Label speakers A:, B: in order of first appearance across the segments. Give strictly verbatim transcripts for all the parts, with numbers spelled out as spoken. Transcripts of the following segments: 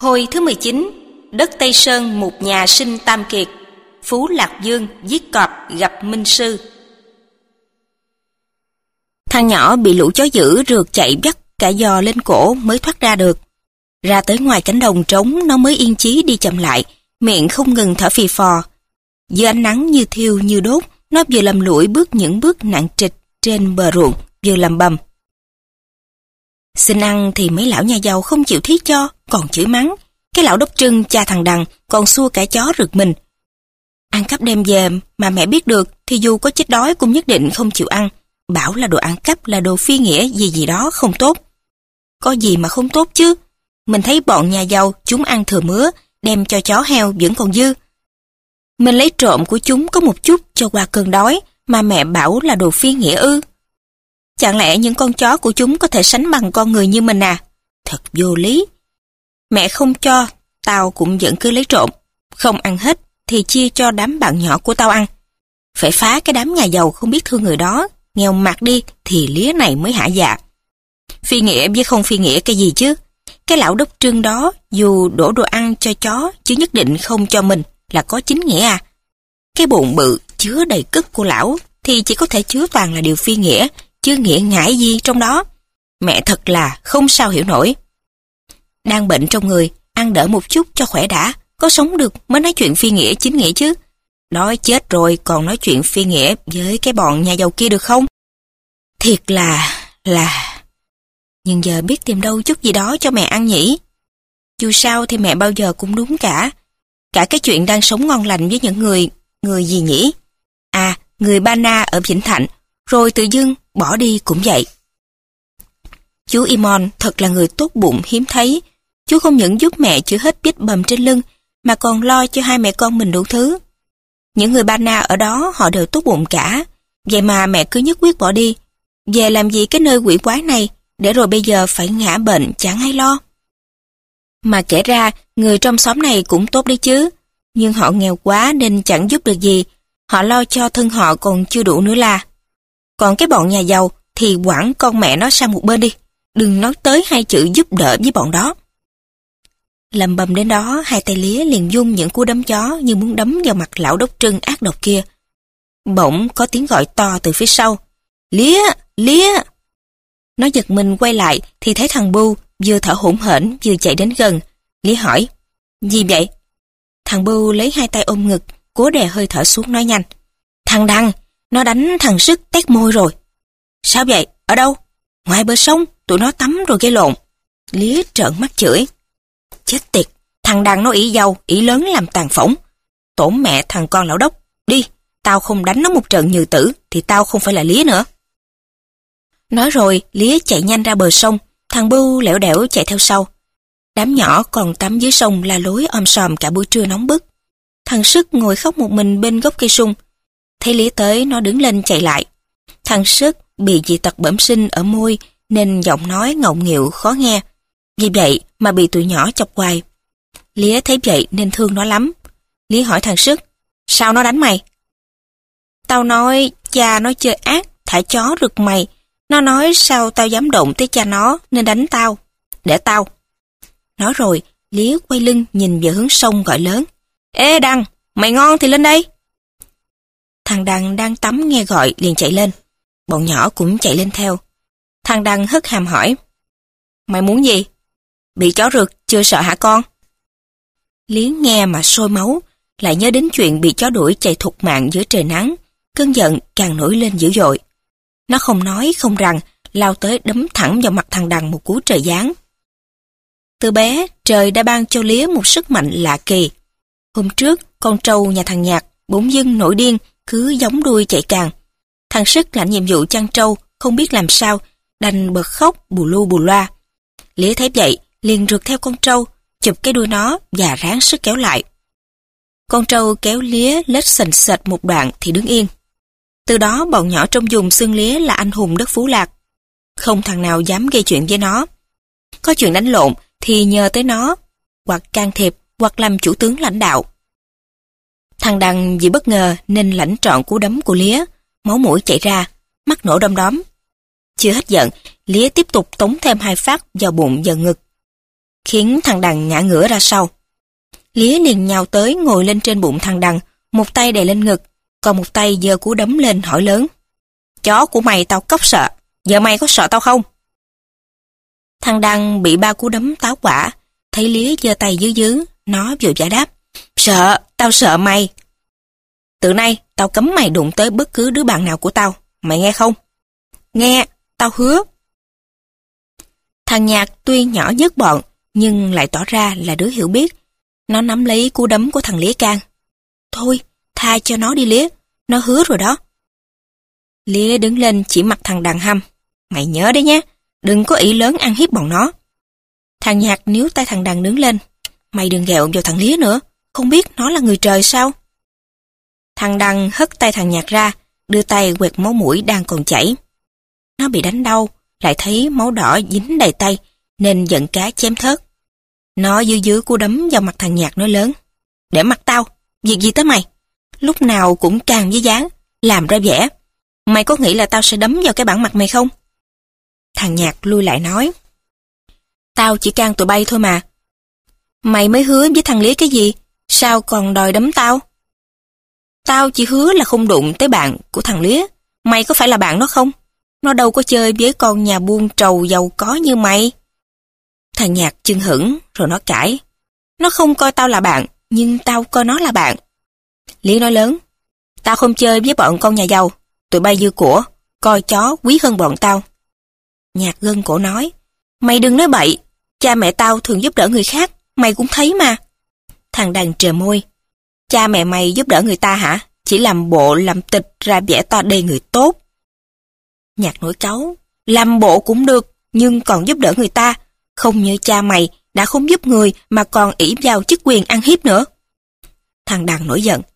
A: Hồi thứ mười chín, đất Tây Sơn một nhà sinh tam kiệt, Phú Lạc Dương giết cọp gặp Minh Sư. Thằng nhỏ bị lũ chó dữ rượt chạy vắt cả giò lên cổ mới thoát ra được. Ra tới ngoài cánh đồng trống nó mới yên chí đi chậm lại, miệng không ngừng thở phì phò. Dưới ánh nắng như thiêu như đốt, nó vừa lầm lũi bước những bước nặng trịch trên bờ ruộng, vừa lầm bầm. Xin ăn thì mấy lão nhà giàu không chịu thí cho, còn chửi mắng. Cái lão đốc trưng cha thằng Đằng còn xua cả chó rượt mình. Ăn cắp đem về mà mẹ biết được thì dù có chết đói cũng nhất định không chịu ăn. Bảo là đồ ăn cắp là đồ phi nghĩa gì gì đó không tốt. Có gì mà không tốt chứ. Mình thấy bọn nhà giàu chúng ăn thừa mứa, đem cho chó heo vẫn còn dư. Mình lấy trộm của chúng có một chút cho qua cơn đói mà mẹ bảo là đồ phi nghĩa ư. Chẳng lẽ những con chó của chúng có thể sánh bằng con người như mình à? Thật vô lý. Mẹ không cho, tao cũng vẫn cứ lấy trộm. Không ăn hết thì chia cho đám bạn nhỏ của tao ăn. Phải phá cái đám nhà giàu không biết thương người đó, nghèo mặt đi thì lía này mới hả dạ. Phi nghĩa với không phi nghĩa cái gì chứ? Cái lão đốc trưng đó dù đổ đồ ăn cho chó chứ nhất định không cho mình là có chính nghĩa à? Cái bụng bự chứa đầy cất của lão thì chỉ có thể chứa toàn là điều phi nghĩa, chứ nghĩa ngại gì trong đó. Mẹ thật là không sao hiểu nổi. Đang bệnh trong người, ăn đỡ một chút cho khỏe đã, có sống được mới nói chuyện phi nghĩa chính nghĩa chứ. Nói chết rồi còn nói chuyện phi nghĩa với cái bọn nhà giàu kia được không? Thiệt là, là... Nhưng giờ biết tìm đâu chút gì đó cho mẹ ăn nhỉ? Dù sao thì mẹ bao giờ cũng đúng cả. Cả cái chuyện đang sống ngon lành với những người... Người gì nhỉ? À, người Ba Na ở Vĩnh Thạnh, rồi tự dưng bỏ đi cũng vậy. Chú Imon thật là người tốt bụng hiếm thấy. Chú không những giúp mẹ chữa hết vết bầm trên lưng, mà còn lo cho hai mẹ con mình đủ thứ. Những người Ba Na ở đó họ đều tốt bụng cả. Vậy mà mẹ cứ nhất quyết bỏ đi. Về làm gì cái nơi quỷ quái này, để rồi bây giờ phải ngã bệnh chẳng hay lo. Mà kể ra, người trong xóm này cũng tốt đấy chứ. Nhưng họ nghèo quá nên chẳng giúp được gì. Họ lo cho thân họ còn chưa đủ nữa là. Còn cái bọn nhà giàu thì quẳng con mẹ nó sang một bên đi. Đừng nói tới hai chữ giúp đỡ với bọn đó. Lầm bầm đến đó, hai tay lía liền dung những cú đấm chó như muốn đấm vào mặt lão đốc trưng ác độc kia. Bỗng có tiếng gọi to từ phía sau. Lía! Lía! Nó giật mình quay lại thì thấy thằng Bu vừa thở hổn hển vừa chạy đến gần. Lía hỏi, gì vậy? Thằng Bu lấy hai tay ôm ngực, cố đè hơi thở xuống nói nhanh. Thằng Đằng, nó đánh thằng Sức tét môi rồi. Sao vậy? Ở đâu? Ngoài bờ sông, tụi nó tắm rồi gây lộn. Lía trợn mắt chửi. Chết tiệt, thằng Đằng nó ỷ giàu, ỷ lớn làm tàn phổng. Tổn mẹ thằng con lão đốc. Đi, tao không đánh nó một trận như tử thì tao không phải là Lía nữa. Nói rồi, Lía chạy nhanh ra bờ sông, thằng Bu lẻo đẻo chạy theo sau. Đám nhỏ còn tắm dưới sông la lối om sòm cả buổi trưa nóng bức. Thằng Sức ngồi khóc một mình bên gốc cây sung. Thấy Lía tới, nó đứng lên chạy lại. Thằng Sức bị dị tật bẩm sinh ở môi nên giọng nói ngọng nghịu khó nghe. Vì vậy mà bị tụi nhỏ chọc hoài. Lía thấy vậy nên thương nó lắm. Lía hỏi thằng Sức, sao nó đánh mày? Tao nói cha nó chơi ác, thả chó rượt mày. Nó nói sao tao dám động tới cha nó nên đánh tao. Để tao. Nói rồi, Lía quay lưng nhìn về hướng sông gọi lớn. Ê Đằng, mày ngon thì lên đây. Thằng Đằng đang tắm nghe gọi liền chạy lên. Bọn nhỏ cũng chạy lên theo. Thằng Đằng hất hàm hỏi. Mày muốn gì? Bị chó rượt chưa sợ hả con? Lía nghe mà sôi máu, lại nhớ đến chuyện bị chó đuổi chạy thục mạng giữa trời nắng. Cơn giận càng nổi lên dữ dội. Nó không nói không rằng, lao tới đấm thẳng vào mặt thằng Đằng một cú trời giáng. Từ bé, trời đã ban cho Lía một sức mạnh lạ kỳ. Hôm trước, con trâu nhà thằng Nhạc, bỗng dưng nổi điên, cứ gióng đuôi chạy càng. Thằng Sức lãnh nhiệm vụ chăn trâu, không biết làm sao, đành bật khóc bù lu bù loa. Lía thấy vậy, liền rượt theo con trâu, chụp cái đuôi nó và ráng sức kéo lại. Con trâu kéo Lía lết sành sệt một đoạn thì đứng yên. Từ đó bọn nhỏ trong vùng xưng Lía là anh hùng đất Phú Lạc. Không thằng nào dám gây chuyện với nó. Có chuyện đánh lộn thì nhờ tới nó, hoặc can thiệp, hoặc làm chủ tướng lãnh đạo. Thằng Đằng vì bất ngờ nên lãnh trọn cú đấm của Lía, máu mũi chảy ra, mắt nổ đom đóm. Chưa hết giận, Lía tiếp tục tống thêm hai phát vào bụng và ngực. khiến thằng Đằng ngã ngửa ra sau. Lía liền nhào tới ngồi lên trên bụng thằng Đằng, một tay đè lên ngực, còn một tay giơ cú đấm lên hỏi lớn. Chó của mày tao cóc sợ, giờ mày có sợ tao không? Thằng Đằng bị ba cú đấm táo quả, thấy Lía giơ tay dứ dứ, nó vội vã đáp. Sợ, tao sợ mày. Từ nay, tao cấm mày đụng tới bất cứ đứa bạn nào của tao, mày nghe không? Nghe, tao hứa. Thằng Nhạc tuy nhỏ nhất bọn, nhưng lại tỏ ra là đứa hiểu biết. Nó nắm lấy cú đấm của thằng Lía can. Thôi, tha cho nó đi Lía, nó hứa rồi đó. Lía đứng lên chỉ mặt thằng Đằng hăm. Mày nhớ đấy nhé, đừng có ý lớn ăn hiếp bọn nó. Thằng Nhạc níu tay thằng Đằng đứng lên. Mày đừng ghẹo vào thằng Lía nữa, không biết nó là người trời sao? Thằng Đằng hất tay thằng Nhạc ra, đưa tay quẹt máu mũi đang còn chảy. Nó bị đánh đau, lại thấy máu đỏ dính đầy tay, nên giận cá chém thớt. Nó dư dứ cú đấm vào mặt thằng Nhạc nói lớn. Để mặt tao, việc gì tới mày? Lúc nào cũng càng với dáng, làm ra vẻ. Mày có nghĩ là tao sẽ đấm vào cái bản mặt mày không? Thằng Nhạc lui lại nói. Tao chỉ can tụi bay thôi mà. Mày mới hứa với thằng Lía cái gì? Sao còn đòi đấm tao? Tao chỉ hứa là không đụng tới bạn của thằng Lía. Mày có phải là bạn nó không? Nó đâu có chơi với con nhà buôn trầu giàu có như mày. Thằng Nhạc chưng hửng rồi nó cãi. Nó không coi tao là bạn, nhưng tao coi nó là bạn. Lía nói lớn. Tao không chơi với bọn con nhà giàu. Tụi bay dư của, coi chó quý hơn bọn tao. Nhạc gân cổ nói. Mày đừng nói bậy. Cha mẹ tao thường giúp đỡ người khác, mày cũng thấy mà. Thằng Đằng trề môi. Cha mẹ mày giúp đỡ người ta hả? Chỉ làm bộ làm tịch ra vẻ to đề người tốt. Nhạc nổi cáu. Làm bộ cũng được, nhưng còn giúp đỡ người ta. Không như cha mày đã không giúp người mà còn ỷ vào chức quyền ăn hiếp nữa. Thằng Đằng nổi giận.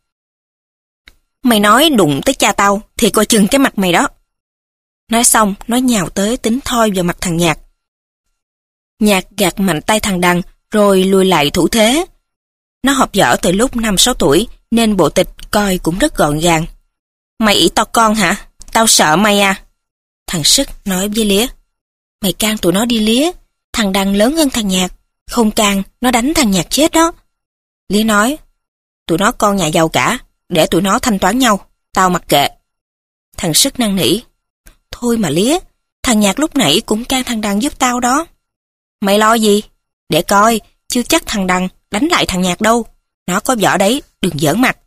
A: Mày nói đụng tới cha tao thì coi chừng cái mặt mày đó. Nói xong, nó nhào tới tính thoi vào mặt thằng Nhạc. Nhạc gạt mạnh tay thằng Đằng rồi lùi lại thủ thế. Nó học võ từ lúc năm sáu tuổi nên bộ tịch coi cũng rất gọn gàng. Mày ỷ to con hả? Tao sợ mày à? Thằng Sức nói với Lía. Mày can tụi nó đi Lía. Thằng Đằng lớn hơn thằng Nhạc. Không can, nó đánh thằng Nhạc chết đó. Lía nói. Tụi nó con nhà giàu cả. Để tụi nó thanh toán nhau. Tao mặc kệ. Thằng Sức năn nỉ. Thôi mà Lía. Thằng Nhạc lúc nãy cũng can thằng Đằng giúp tao đó. Mày lo gì? Để coi. Chưa chắc thằng Đằng đánh lại thằng Nhạc đâu. Nó có võ đấy. Đừng giỡn mặt.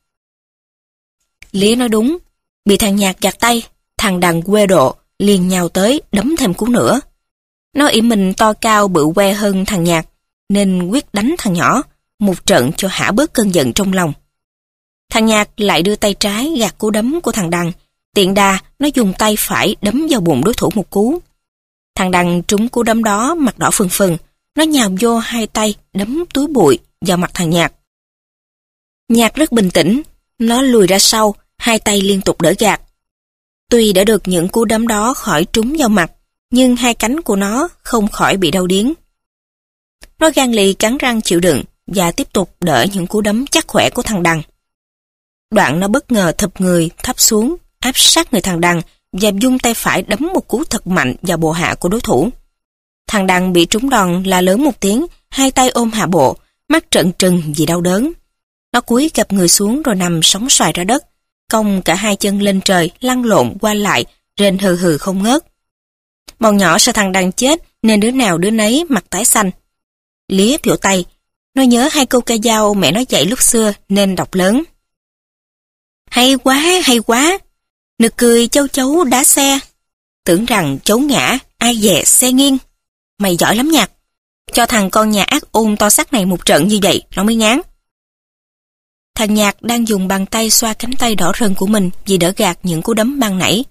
A: Lía nói đúng. Bị thằng Nhạc gạt tay. Thằng Đằng quê độ. Liền nhào tới đấm thêm cú nữa. Nó ỷ mình to cao bự que hơn thằng Nhạc. Nên quyết đánh thằng nhỏ. Một trận cho hả bớt cơn giận trong lòng. Thằng Nhạc lại đưa tay trái gạt cú đấm của thằng Đằng. Tiện đà, nó dùng tay phải đấm vào bụng đối thủ một cú. Thằng Đằng trúng cú đấm đó mặt đỏ phừng phừng. Nó nhào vô hai tay đấm túi bụi vào mặt thằng Nhạc. Nhạc rất bình tĩnh. Nó lùi ra sau, hai tay liên tục đỡ gạt. Tuy đã được những cú đấm đó khỏi trúng vào mặt, nhưng hai cánh của nó không khỏi bị đau điếng. Nó gan lì cắn răng chịu đựng và tiếp tục đỡ những cú đấm chắc khỏe của thằng Đằng. Đoạn nó bất ngờ thụp người thấp xuống, áp sát người thằng Đằng và dung tay phải đấm một cú thật mạnh vào bộ hạ của đối thủ. Thằng Đằng bị trúng đòn la lớn một tiếng, hai tay ôm hạ bộ, mắt trợn trừng vì đau đớn. Nó cúi gập người xuống rồi nằm sóng xoài ra đất, cong cả hai chân lên trời, lăn lộn qua lại, rên hừ hừ không ngớt. Bọn nhỏ sợ thằng Đằng chết nên đứa nào đứa nấy mặt tái xanh. Lía vỗ tay, nó nhớ hai câu ca dao mẹ nó dạy lúc xưa nên đọc lớn. Hay quá, hay quá. Nực cười châu chấu đá xe. Tưởng rằng chấu ngã, ai dè xe nghiêng. Mày giỏi lắm Nhạc. Cho thằng con nhà ác ôn to xác này một trận như vậy, nó mới ngán. Thằng Nhạc đang dùng bàn tay xoa cánh tay đỏ rần của mình vì đỡ gạt những cú đấm ban nãy.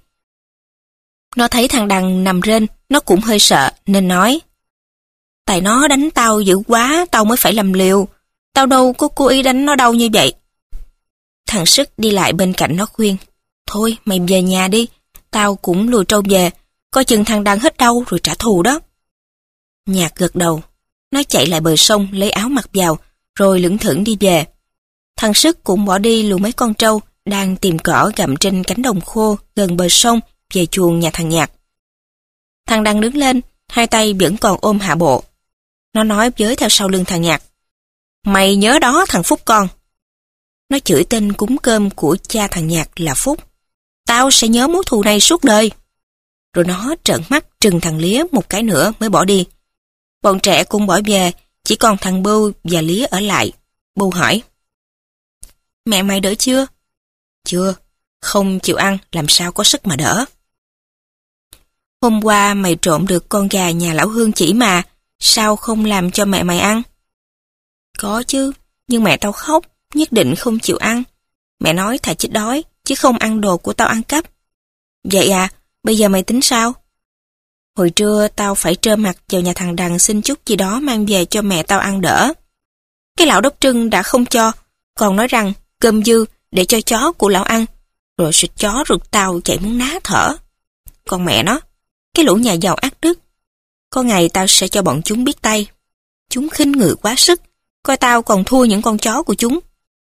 A: Nó thấy thằng Đằng nằm rên, nó cũng hơi sợ nên nói. Tại nó đánh tao dữ quá, tao mới phải làm liều. Tao đâu có cố ý đánh nó đâu như vậy. Thằng Sức đi lại bên cạnh nó khuyên. Thôi mày về nhà đi, tao cũng lùi trâu về, coi chừng thằng Đằng hết đau rồi trả thù đó. Nhạc gật đầu, nó chạy lại bờ sông lấy áo mặc vào, rồi lững thững đi về. Thằng Sức cũng bỏ đi lùi mấy con trâu đang tìm cỏ gặm trên cánh đồng khô gần bờ sông về chuồng nhà thằng Nhạc. Thằng Đằng đứng lên, hai tay vẫn còn ôm hạ bộ. Nó nói với theo sau lưng thằng Nhạc. Mày nhớ đó thằng Phúc con. Nó chửi tên cúng cơm của cha thằng Nhạc là Phúc. Tao sẽ nhớ mối thù này suốt đời. Rồi nó trợn mắt trừng thằng Lía một cái nữa mới bỏ đi. Bọn trẻ cũng bỏ về, chỉ còn thằng Bưu và Lía ở lại. Bưu hỏi. Mẹ mày đỡ chưa? Chưa, không chịu ăn làm sao có sức mà đỡ. Hôm qua mày trộm được con gà nhà lão Hương chỉ mà, sao không làm cho mẹ mày ăn? Có chứ, nhưng mẹ tao khóc, nhất định không chịu ăn. Mẹ nói thà chết đói, chứ không ăn đồ của tao ăn cắp. Vậy à, bây giờ mày tính sao? Hồi trưa tao phải trơ mặt vào nhà thằng Đằng xin chút gì đó mang về cho mẹ tao ăn đỡ. Cái lão đốc trưng đã không cho, còn nói rằng cơm dư để cho chó của lão ăn, rồi xịt chó rượt tao chạy muốn ná thở. Còn mẹ nó, cái lũ nhà giàu ác đức. Có ngày tao sẽ cho bọn chúng biết tay. Chúng khinh người quá sức, coi tao còn thua những con chó của chúng.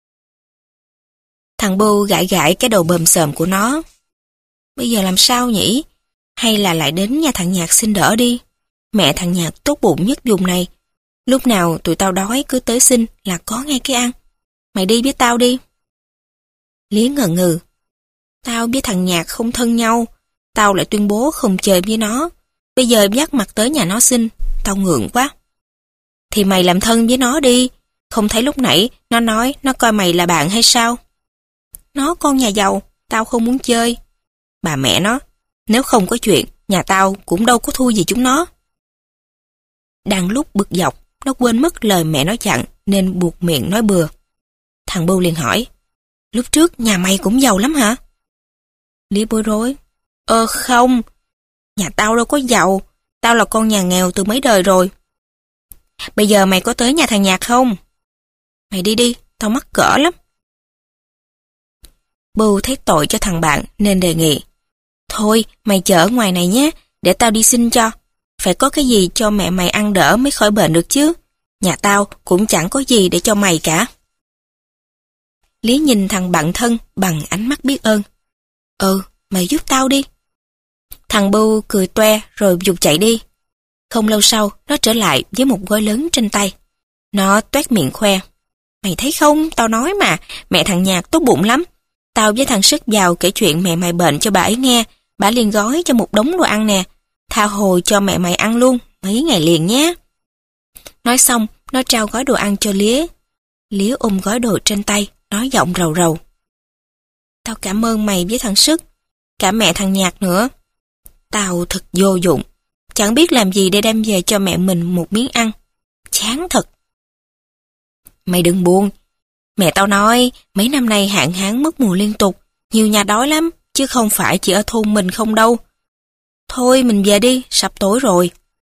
A: Thằng Bưu gãi gãi cái đầu bờm xờm của nó. Bây giờ làm sao nhỉ? Hay là lại đến nhà thằng Nhạc xin đỡ đi. Mẹ thằng Nhạc tốt bụng nhất vùng này. Lúc nào tụi tao đói cứ tới xin là có ngay cái ăn. Mày đi với tao đi. Lý ngờ ngừ. Tao với thằng Nhạc không thân nhau. Tao lại tuyên bố không chơi với nó. Bây giờ dắt mặt tới nhà nó xin. Tao ngượng quá. Thì mày làm thân với nó đi. Không thấy lúc nãy nó nói nó coi mày là bạn hay sao? Nó con nhà giàu, tao không muốn chơi. Bà mẹ nó, nếu không có chuyện, nhà tao cũng đâu có thua gì chúng nó. Đang lúc bực dọc, nó quên mất lời mẹ nó dặn nên buộc miệng nói bừa. Thằng Bưu liền hỏi, lúc trước nhà mày cũng giàu lắm hả? Lý bối rối, Ờ không, nhà tao đâu có giàu, tao là con nhà nghèo từ mấy đời rồi. Bây giờ mày có tới nhà thằng Nhạc không? Mày đi đi, tao mắc cỡ lắm. Bưu thấy tội cho thằng bạn nên đề nghị. Thôi, mày chờ ở ngoài này nhé, để tao đi xin cho. Phải có cái gì cho mẹ mày ăn đỡ mới khỏi bệnh được chứ. Nhà tao cũng chẳng có gì để cho mày cả. Lý nhìn thằng bạn thân bằng ánh mắt biết ơn. Ừ, mày giúp tao đi. Thằng Bưu cười toe rồi giục chạy đi. Không lâu sau, nó trở lại với một gói lớn trên tay. Nó toét miệng khoe. Mày thấy không, tao nói mà, mẹ thằng Nhạc tốt bụng lắm. Tao với thằng Sức vào kể chuyện mẹ mày bệnh cho bà ấy nghe. Bà liền gói cho một đống đồ ăn nè. Tha hồ cho mẹ mày ăn luôn, mấy ngày liền nhé. Nói xong, nó trao gói đồ ăn cho Lía. Lía ôm gói đồ trên tay, nói giọng rầu rầu. Tao cảm ơn mày với thằng Sức, cả mẹ thằng Nhạc nữa. Tao thật vô dụng, chẳng biết làm gì để đem về cho mẹ mình một miếng ăn. Chán thật. Mày đừng buồn. Mẹ tao nói mấy năm nay hạn hán mất mùa liên tục, nhiều nhà đói lắm, chứ không phải chỉ ở thôn mình không đâu. Thôi mình về đi, sắp tối rồi.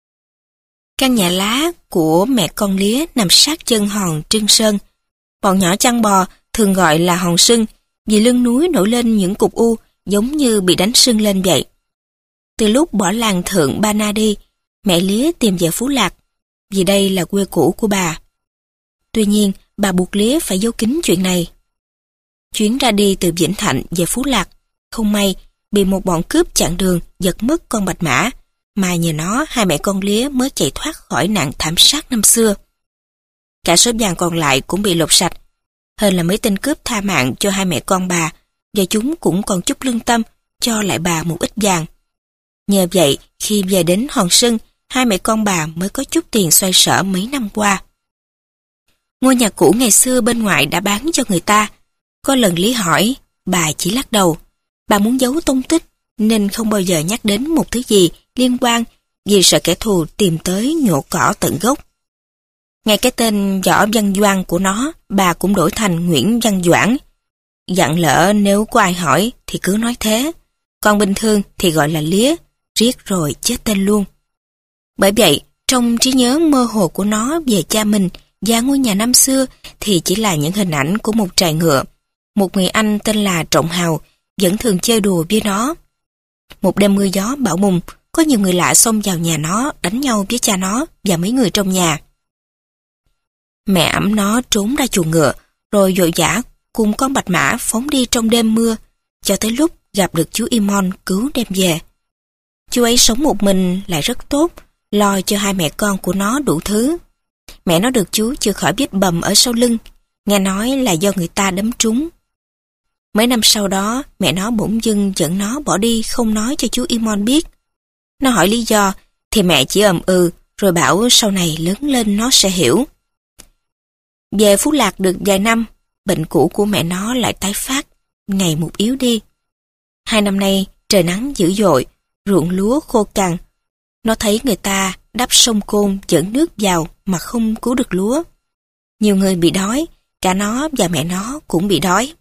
A: Căn nhà lá của mẹ con Lía nằm sát chân hòn Trưng Sơn. Bọn nhỏ chăn bò thường gọi là hòn sưng vì lưng núi nổi lên những cục u giống như bị đánh sưng lên vậy. Từ lúc bỏ làng Thượng Ba Na đi, mẹ Lía tìm về Phú Lạc, vì đây là quê cũ của bà. Tuy nhiên, bà buộc Lía phải giấu kín chuyện này. Chuyến ra đi từ Vĩnh Thạnh về Phú Lạc, không may bị một bọn cướp chặn đường giật mất con bạch mã, mà nhờ nó hai mẹ con Lía mới chạy thoát khỏi nạn thảm sát năm xưa. Cả số vàng còn lại cũng bị lột sạch, hên là mấy tên cướp tha mạng cho hai mẹ con bà, và chúng cũng còn chút lương tâm cho lại bà một ít vàng. Nhờ vậy, khi về đến Hòn Sưng, hai mẹ con bà mới có chút tiền xoay sở mấy năm qua. Ngôi nhà cũ ngày xưa bên ngoài đã bán cho người ta. Có lần Lý hỏi, bà chỉ lắc đầu. Bà muốn giấu tung tích, nên không bao giờ nhắc đến một thứ gì liên quan, vì sợ kẻ thù tìm tới nhổ cỏ tận gốc. Ngay cái tên Võ Văn Doan của nó, bà cũng đổi thành Nguyễn Văn Doãn. Dặn lỡ nếu có ai hỏi thì cứ nói thế, còn bình thường thì gọi là Lía, riết rồi chết tên luôn. Bởi vậy, trong trí nhớ mơ hồ của nó về cha mình và ngôi nhà năm xưa thì chỉ là những hình ảnh của một trại ngựa. Một người anh tên là Trọng Hào vẫn thường chơi đùa với nó. Một đêm mưa gió bão bùng, có nhiều người lạ xông vào nhà nó đánh nhau với cha nó và mấy người trong nhà. Mẹ ẵm nó trốn ra chuồng ngựa, rồi vội vã cùng con bạch mã phóng đi trong đêm mưa, cho tới lúc gặp được chú Imon cứu đem về. Chú ấy sống một mình lại rất tốt, lo cho hai mẹ con của nó đủ thứ. Mẹ nó được chú chưa khỏi biết bầm ở sau lưng, nghe nói là do người ta đấm trúng. Mấy năm sau đó, mẹ nó bỗng dưng dẫn nó bỏ đi không nói cho chú Imon biết. Nó hỏi lý do, thì mẹ chỉ ầm ừ, rồi bảo sau này lớn lên nó sẽ hiểu. Về Phú Lạc được vài năm, bệnh cũ của mẹ nó lại tái phát, ngày một yếu đi. Hai năm nay, trời nắng dữ dội, ruộng lúa khô cằn. Nó thấy người ta đắp sông Côn dẫn nước vào mà không cứu được lúa. Nhiều người bị đói, cả nó và mẹ nó cũng bị đói.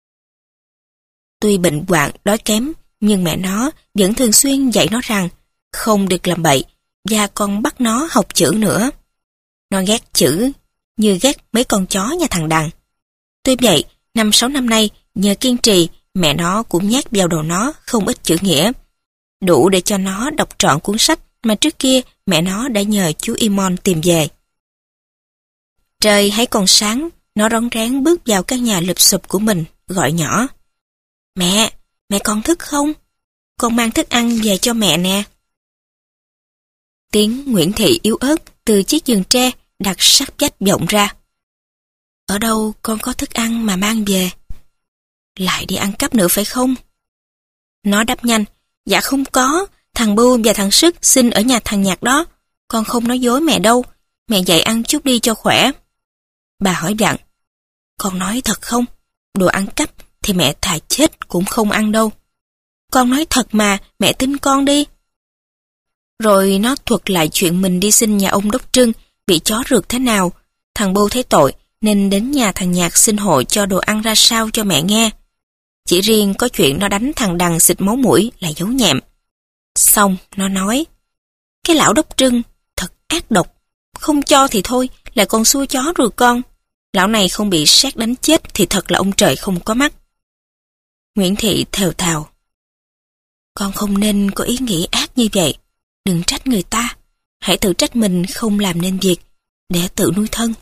A: Tuy bệnh hoạn, đói kém, nhưng mẹ nó vẫn thường xuyên dạy nó rằng không được làm bậy, và còn bắt nó học chữ nữa. Nó ghét chữ, như ghét mấy con chó nhà thằng Đằng. Tuy vậy, năm sáu năm nay, nhờ kiên trì, mẹ nó cũng nhét vào đầu nó không ít chữ nghĩa. Đủ để cho nó đọc trọn cuốn sách mà trước kia mẹ nó đã nhờ chú Imon tìm về. Trời hãy còn sáng, nó rón rén bước vào căn nhà lụp xụp của mình, gọi nhỏ. Mẹ, mẹ con thức không? Con mang thức ăn về cho mẹ nè. Tiếng Nguyễn Thị yếu ớt từ chiếc giường tre đặt sát vách vọng ra. Ở đâu con có thức ăn mà mang về? Lại đi ăn cắp nữa phải không? Nó đáp nhanh, dạ không có, thằng Bu và thằng Sức xin ở nhà thằng Nhạc đó, con không nói dối mẹ đâu, mẹ dạy ăn chút đi cho khỏe. Bà hỏi dặn, con nói thật không? Đồ ăn cắp thì mẹ thà chết cũng không ăn đâu. Con nói thật mà, mẹ tin con đi. Rồi nó thuật lại chuyện mình đi xin nhà ông Đốc Trưng, bị chó rượt thế nào. Thằng Bu thấy tội, nên đến nhà thằng Nhạc xin hộ cho đồ ăn ra sao cho mẹ nghe. Chỉ riêng có chuyện nó đánh thằng Đằng xịt máu mũi là giấu nhẹm. Xong, nó nói, cái lão Đốc Trưng thật ác độc, không cho thì thôi, lại còn xua chó rượt con. Lão này không bị sét đánh chết thì thật là ông trời không có mắt. Nguyễn Thị thều thào, con không nên có ý nghĩ ác như vậy, đừng trách người ta, hãy tự trách mình không làm nên việc, để tự nuôi thân.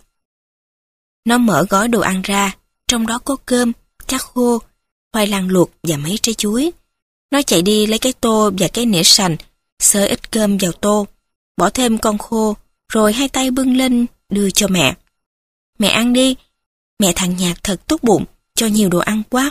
A: Nó mở gói đồ ăn ra, trong đó có cơm, cá khô, khoai lang luộc và mấy trái chuối. Nó chạy đi lấy cái tô và cái nĩa sành, xới ít cơm vào tô, bỏ thêm con khô, rồi hai tay bưng lên đưa cho mẹ. Mẹ ăn đi, mẹ thằng Nhạc thật tốt bụng, cho nhiều đồ ăn quá.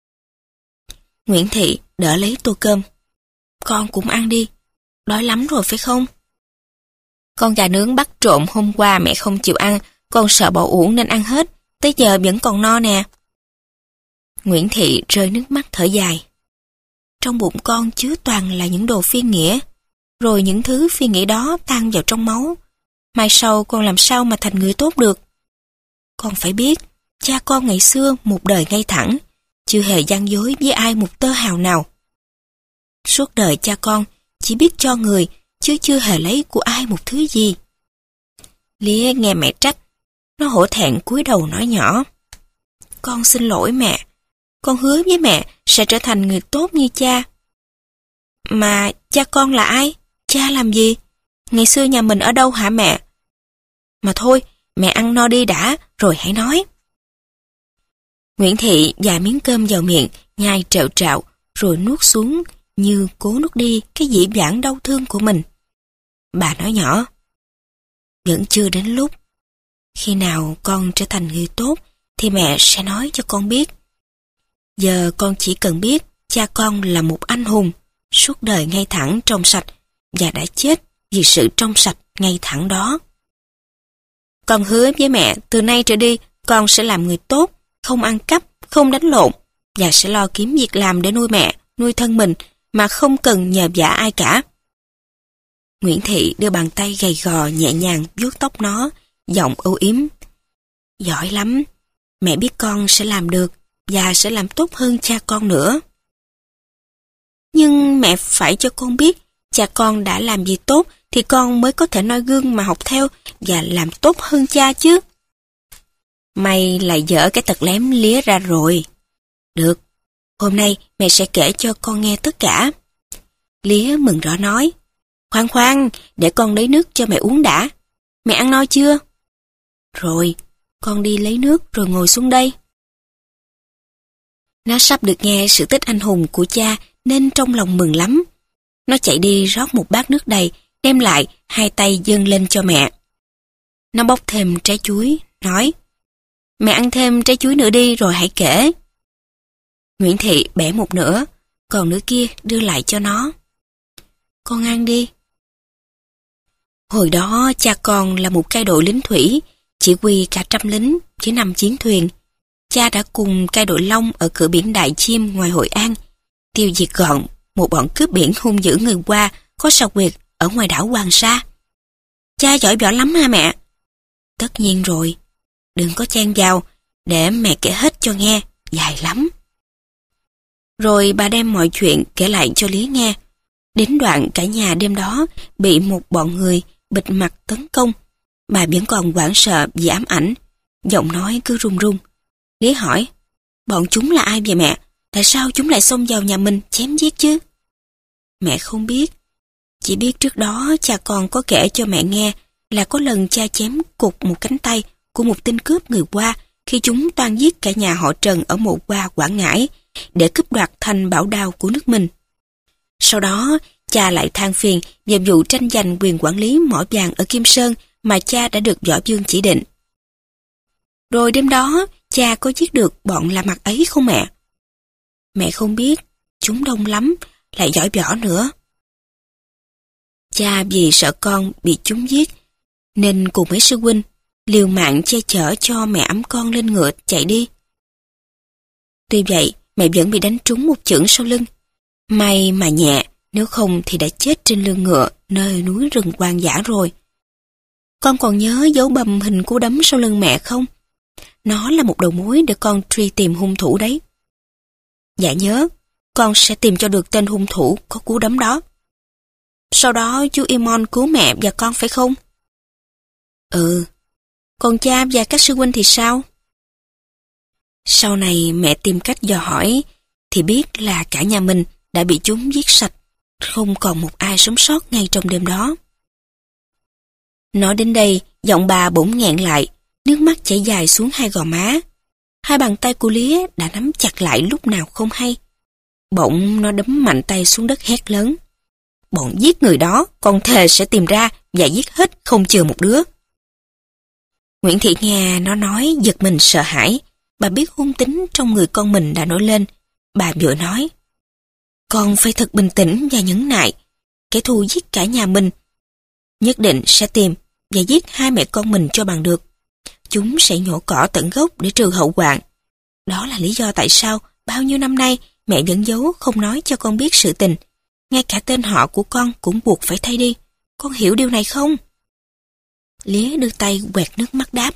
A: Nguyễn Thị đỡ lấy tô cơm. Con cũng ăn đi, đói lắm rồi phải không? Con gà nướng bắt trộm hôm qua mẹ không chịu ăn, con sợ bỏ uổng nên ăn hết, tới giờ vẫn còn no nè. Nguyễn Thị rơi nước mắt thở dài. Trong bụng con chứa toàn là những đồ phi nghĩa, rồi những thứ phi nghĩa đó tan vào trong máu. Mai sau con làm sao mà thành người tốt được? Con phải biết, cha con ngày xưa một đời ngay thẳng, chưa hề gian dối với ai một tơ hào nào. Suốt đời cha con chỉ biết cho người, chứ chưa hề lấy của ai một thứ gì. Lía nghe mẹ trách, nó hổ thẹn cúi đầu nói nhỏ. Con xin lỗi mẹ, con hứa với mẹ sẽ trở thành người tốt như cha. Mà cha con là ai? Cha làm gì? Ngày xưa nhà mình ở đâu hả mẹ? Mà thôi, mẹ ăn no đi đã, rồi hãy nói. Nguyễn Thị dà miếng cơm vào miệng, nhai trẹo trạo, rồi nuốt xuống như cố nuốt đi cái dĩ vãng đau thương của mình. Bà nói nhỏ, vẫn chưa đến lúc. Khi nào con trở thành người tốt thì mẹ sẽ nói cho con biết. Giờ con chỉ cần biết cha con là một anh hùng, suốt đời ngay thẳng trong sạch và đã chết vì sự trong sạch ngay thẳng đó. Con hứa với mẹ từ nay trở đi con sẽ làm người tốt, không ăn cắp, không đánh lộn và sẽ lo kiếm việc làm để nuôi mẹ, nuôi thân mình mà không cần nhờ vả ai cả. Nguyễn Thị đưa bàn tay gầy gò nhẹ nhàng vuốt tóc nó, giọng âu yếm. Giỏi lắm, mẹ biết con sẽ làm được và sẽ làm tốt hơn cha con nữa. Nhưng mẹ phải cho con biết cha con đã làm gì tốt thì con mới có thể noi gương mà học theo và làm tốt hơn cha chứ. Mày lại dở cái tật lém lía ra rồi. Được, hôm nay mẹ sẽ kể cho con nghe tất cả. Lía mừng rỡ nói. Khoan khoan, để con lấy nước cho mẹ uống đã. Mẹ ăn no chưa? Rồi, con đi lấy nước rồi ngồi xuống đây. Nó sắp được nghe sự tích anh hùng của cha nên trong lòng mừng lắm. Nó chạy đi rót một bát nước đầy đem lại, hai tay dâng lên cho mẹ. Nó bóc thêm trái chuối, nói, mẹ ăn thêm trái chuối nữa đi rồi hãy kể. Nguyễn Thị bẻ một nửa, còn nửa kia đưa lại cho nó. Con ăn đi. Hồi đó cha con là một cai đội lính thủy, chỉ huy cả trăm lính với năm chiến thuyền. Cha đã cùng cai đội Long ở cửa biển Đại Chiêm ngoài Hội An tiêu diệt gọn một bọn cướp biển hung dữ người Hoa có sao quyệt ở ngoài đảo Hoàng Sa. Cha giỏi võ lắm ha mẹ? Tất nhiên rồi. Đừng có chen vào, để mẹ kể hết cho nghe, dài lắm. Rồi bà đem mọi chuyện kể lại cho Lý nghe. Đến đoạn cả nhà đêm đó bị một bọn người bịt mặt tấn công. Bà vẫn còn hoảng sợ vì ám ảnh, giọng nói cứ run run. Lý hỏi, bọn chúng là ai vậy mẹ? Tại sao chúng lại xông vào nhà mình chém giết chứ? Mẹ không biết. Chỉ biết trước đó cha con có kể cho mẹ nghe là có lần cha chém cục một cánh tay của một tên cướp người Hoa khi chúng toan giết cả nhà họ Trần ở Mộ Hoa, Quảng Ngãi để cướp đoạt thành bảo đao của nước mình. Sau đó, cha lại than phiền về vụ tranh giành quyền quản lý mỏ vàng ở Kim Sơn mà cha đã được Võ Vương chỉ định. Rồi đêm đó, cha có giết được bọn La Mặt ấy không mẹ? Mẹ không biết, chúng đông lắm, lại giỏi võ nữa. Cha vì sợ con bị chúng giết, nên cùng mấy sư huynh liều mạng che chở cho mẹ ẵm con lên ngựa chạy đi. Tuy vậy, mẹ vẫn bị đánh trúng một chưởng sau lưng. May mà nhẹ, nếu không thì đã chết trên lưng ngựa nơi núi rừng hoang dã rồi. Con còn nhớ dấu bầm hình cú đấm sau lưng mẹ không? Nó là một đầu mối để con truy tìm hung thủ đấy. Dạ nhớ, con sẽ tìm cho được tên hung thủ có cú đấm đó. Sau đó chú Imon cứu mẹ và con phải không? Ừ, còn cha và các sư huynh thì sao? Sau này mẹ tìm cách dò hỏi thì biết là cả nhà mình đã bị chúng giết sạch, không còn một ai sống sót ngay trong đêm đó. Nói đến đây, giọng bà bỗng nghẹn lại, nước mắt chảy dài xuống hai gò má. Hai bàn tay của Lía đã nắm chặt lại lúc nào không hay. Bỗng nó đấm mạnh tay xuống đất hét lớn. Bọn giết người đó, con thề sẽ tìm ra và giết hết không chừa một đứa. Nguyễn Thị nghe nó nói giật mình sợ hãi. Bà biết hung tính trong người con mình đã nổi lên. Bà vội nói, con phải thật bình tĩnh và nhẫn nại. Kẻ thù giết cả nhà mình, nhất định sẽ tìm và giết hai mẹ con mình cho bằng được. Chúng sẽ nhổ cỏ tận gốc để trừ hậu hoạn. Đó là lý do tại sao bao nhiêu năm nay mẹ vẫn giấu không nói cho con biết sự tình. Ngay cả tên họ của con cũng buộc phải thay đi. Con hiểu điều này không? Lía đưa tay quẹt nước mắt đáp.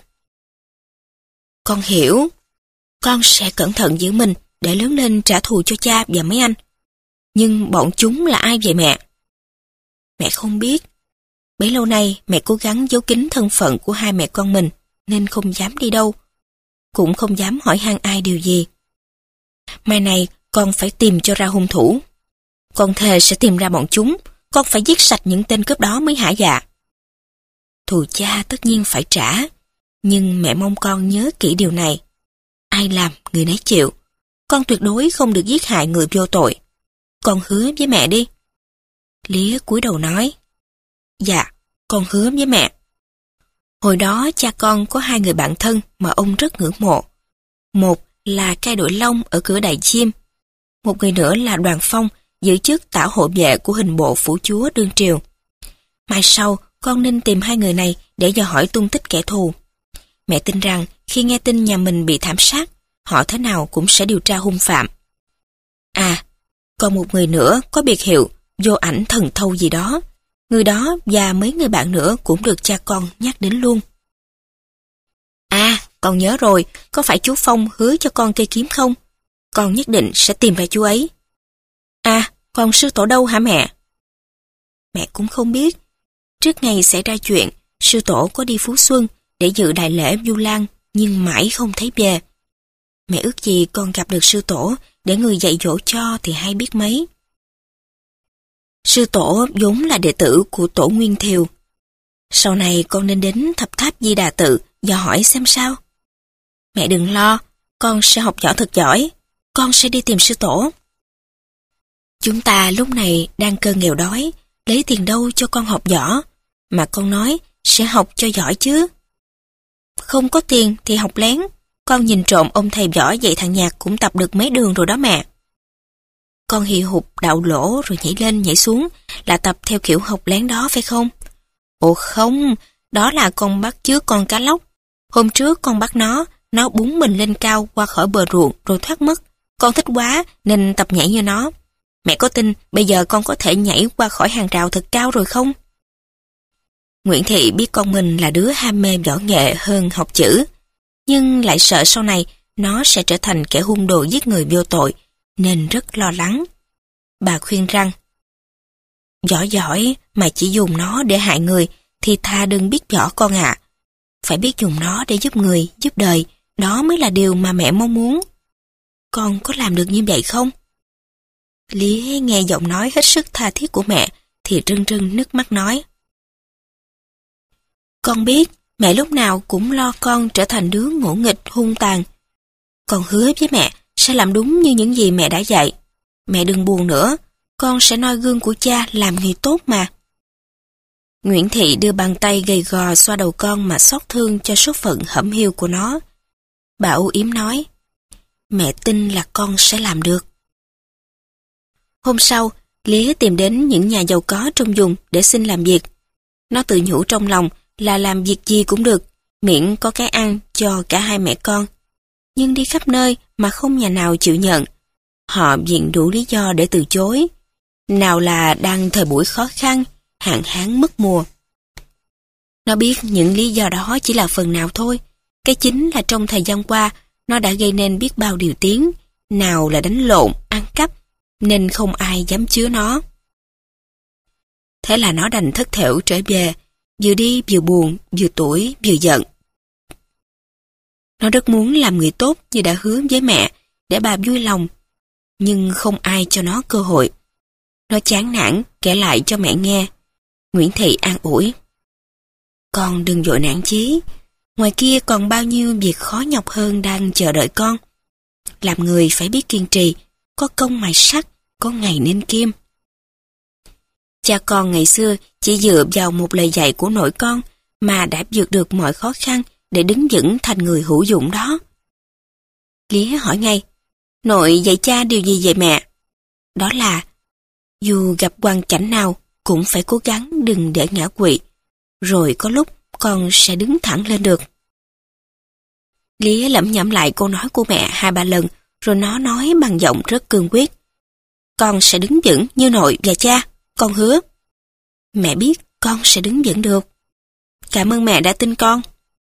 A: Con hiểu. Con sẽ cẩn thận giữ mình để lớn lên trả thù cho cha và mấy anh. Nhưng bọn chúng là ai vậy mẹ? Mẹ không biết. Bấy lâu nay mẹ cố gắng giấu kín thân phận của hai mẹ con mình nên không dám đi đâu. Cũng không dám hỏi han ai điều gì. Mai này con phải tìm cho ra hung thủ. Con thề sẽ tìm ra bọn chúng. Con phải giết sạch những tên cướp đó mới hả dạ. Thù cha tất nhiên phải trả. Nhưng mẹ mong con nhớ kỹ điều này. Ai làm người nấy chịu. Con tuyệt đối không được giết hại người vô tội. Con hứa với mẹ đi. Lía cúi đầu nói. Dạ, con hứa với mẹ. Hồi đó cha con có hai người bạn thân mà ông rất ngưỡng mộ. Một là cai đội Long ở cửa Đại Chiêm. Một người nữa là Đoàn Phong, giữ chức tả hộ vệ của hình bộ phủ chúa đương triều. Mai sau, con nên tìm hai người này để dò hỏi tung tích kẻ thù. Mẹ tin rằng khi nghe tin nhà mình bị thảm sát, họ thế nào cũng sẽ điều tra hung phạm. À, còn một người nữa có biệt hiệu Vô Ảnh Thần Thâu gì đó. Người đó và mấy người bạn nữa cũng được cha con nhắc đến luôn. À, con nhớ rồi, có phải chú Phong hứa cho con cây kiếm không? Con nhất định sẽ tìm ra chú ấy. À, còn sư tổ đâu hả mẹ? Mẹ cũng không biết. Trước ngày xảy ra chuyện, sư tổ có đi Phú Xuân để dự đại lễ Vu Lan nhưng mãi không thấy về. Mẹ ước gì con gặp được sư tổ để người dạy dỗ cho thì hay biết mấy. Sư tổ vốn là đệ tử của tổ Nguyên Thiều. Sau này con nên đến thập tháp Di Đà Tự dò hỏi xem sao. Mẹ đừng lo, con sẽ học võ thật giỏi. Con sẽ đi tìm sư tổ. Chúng ta lúc này đang cơn nghèo đói, Lấy tiền đâu cho con học võ, mà con nói sẽ học cho giỏi chứ. Không có tiền thì học lén, con nhìn trộm ông thầy võ dạy thằng Nhạc cũng tập được mấy đường rồi đó mẹ. Con hì hục đậu lỗ rồi nhảy lên nhảy xuống là tập theo kiểu học lén đó phải không? Ồ không, đó là con bắt chước con cá lóc. Hôm trước con bắt nó, nó búng mình lên cao qua khỏi bờ ruộng rồi thoát mất. Con thích quá nên tập nhảy như nó. Mẹ có tin bây giờ con có thể nhảy qua khỏi hàng rào thật cao rồi không? Nguyễn Thị biết con mình là đứa ham mê võ nghệ hơn học chữ, nhưng lại sợ sau này nó sẽ trở thành kẻ hung đồ giết người vô tội, nên rất lo lắng. Bà khuyên rằng, võ giỏi mà chỉ dùng nó để hại người thì thà đừng biết võ con ạ. Phải biết dùng nó để giúp người, giúp đời, đó mới là điều mà mẹ mong muốn. Con có làm được như vậy không? Lý nghe giọng nói hết sức tha thiết của mẹ thì rưng rưng nước mắt nói. Con biết mẹ lúc nào cũng lo con trở thành đứa ngỗ nghịch hung tàn. Con hứa với mẹ sẽ làm đúng như những gì mẹ đã dạy. Mẹ đừng buồn nữa, con sẽ noi gương của cha làm người tốt mà. Nguyễn Thị đưa bàn tay gầy gò xoa đầu con mà xót thương cho số phận hẩm hiu của nó. Bà âu yếm nói, mẹ tin là con sẽ làm được. Hôm sau, Lía tìm đến những nhà giàu có trong vùng để xin làm việc. Nó tự nhủ trong lòng là làm việc gì cũng được, miễn có cái ăn cho cả hai mẹ con. Nhưng đi khắp nơi mà không nhà nào chịu nhận. Họ viện đủ lý do để từ chối. Nào là đang thời buổi khó khăn, hạn hán mất mùa. Nó biết những lý do đó chỉ là phần nào thôi. Cái chính là trong thời gian qua, nó đã gây nên biết bao điều tiếng, nào là đánh lộn, ăn cắp, nên không ai dám chứa nó. Thế là nó đành thất thểu trở về, vừa đi vừa buồn, vừa tủi, vừa giận. Nó rất muốn làm người tốt như đã hứa với mẹ, để bà vui lòng, nhưng không ai cho nó cơ hội. Nó chán nản kể lại cho mẹ nghe. Nguyễn Thị an ủi. Con đừng vội nản chí, ngoài kia còn bao nhiêu việc khó nhọc hơn đang chờ đợi con. Làm người phải biết kiên trì, có công mài sắt, có ngày nên kim. Cha con ngày xưa chỉ dựa vào một lời dạy của nội con mà đã vượt được mọi khó khăn để đứng vững thành người hữu dụng đó. Lía hỏi ngay, nội dạy cha điều gì vậy mẹ? Đó là, dù gặp hoàn cảnh nào cũng phải cố gắng đừng để ngã quỵ, rồi có lúc con sẽ đứng thẳng lên được. Lía lẩm nhẩm lại câu nói của mẹ hai ba lần, rồi nó nói bằng giọng rất cương quyết. Con sẽ đứng vững như nội và cha, con hứa. Mẹ biết con sẽ đứng vững được. Cảm ơn mẹ đã tin con.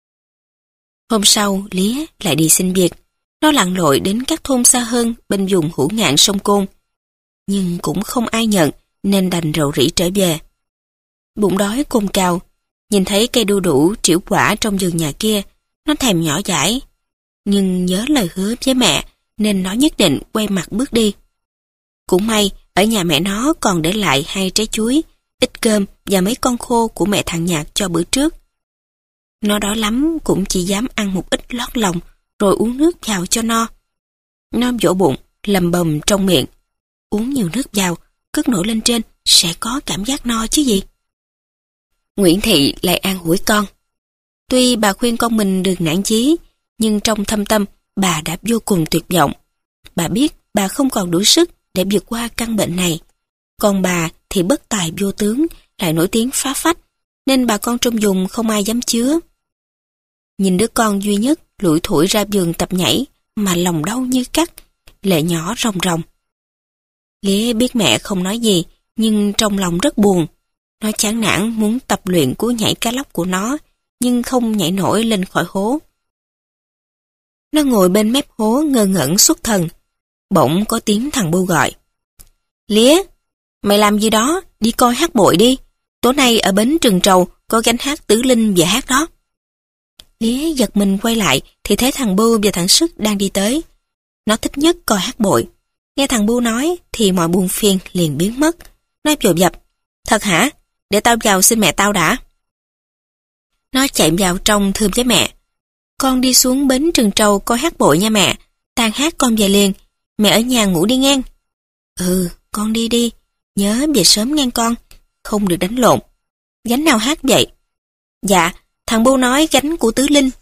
A: Hôm sau, Lía lại đi xin việc. Nó lặn lội đến các thôn xa hơn bên vùng hữu ngạn sông Côn. Nhưng cũng không ai nhận nên đành rầu rĩ trở về. Bụng đói cồn cào, nhìn thấy cây đu đủ trĩu quả trong vườn nhà kia, nó thèm nhỏ dãi. Nhưng nhớ lời hứa với mẹ nên nó nhất định quay mặt bước đi. Cũng may ở nhà mẹ nó còn để lại hai trái chuối, ít cơm và mấy con khô của mẹ thằng Nhạc cho bữa trước. Nó đói lắm cũng chỉ dám ăn một ít lót lòng rồi uống nước vào cho no. Nó vỗ bụng, lầm bầm trong miệng. Uống nhiều nước vào, cất nổi lên trên sẽ có cảm giác no chứ gì. Nguyễn Thị lại an ủi con. Tuy bà khuyên con mình đừng nản chí, nhưng trong thâm tâm bà đã vô cùng tuyệt vọng. Bà biết bà không còn đủ sức để vượt qua căn bệnh này. Còn bà thì bất tài vô tướng, lại nổi tiếng phá phách, nên bà con trong vùng không ai dám chứa. Nhìn đứa con duy nhất lủi thủi ra vườn tập nhảy mà lòng đau như cắt, lệ nhỏ ròng ròng. Lía biết mẹ không nói gì, nhưng trong lòng rất buồn. Nó chán nản muốn tập luyện cú nhảy cá lóc của nó, nhưng không nhảy nổi lên khỏi hố. Nó ngồi bên mép hố ngơ ngẩn xuất thần. Bỗng có tiếng thằng Bu gọi. Lía, mày làm gì đó, đi coi hát bội đi. Tối nay ở bến Trừng Trầu có gánh hát Tứ Linh về hát đó. Lía giật mình quay lại thì thấy thằng Bu và thằng Sức đang đi tới. Nó thích nhất coi hát bội. Nghe thằng Bu nói thì mọi buồn phiền liền biến mất. Nó vội vập. Thật hả? Để tao vào xin mẹ tao đã. Nó chạy vào trong thưa với mẹ. Con đi xuống bến Trừng Trầu coi hát bội nha mẹ. Tan hát con về liền. Mẹ ở nhà ngủ đi ngang. Ừ, con đi đi. Nhớ về sớm ngang con. không được đánh lộn. Gánh nào hát vậy? Dạ, thằng Bu nói gánh của Tứ Linh.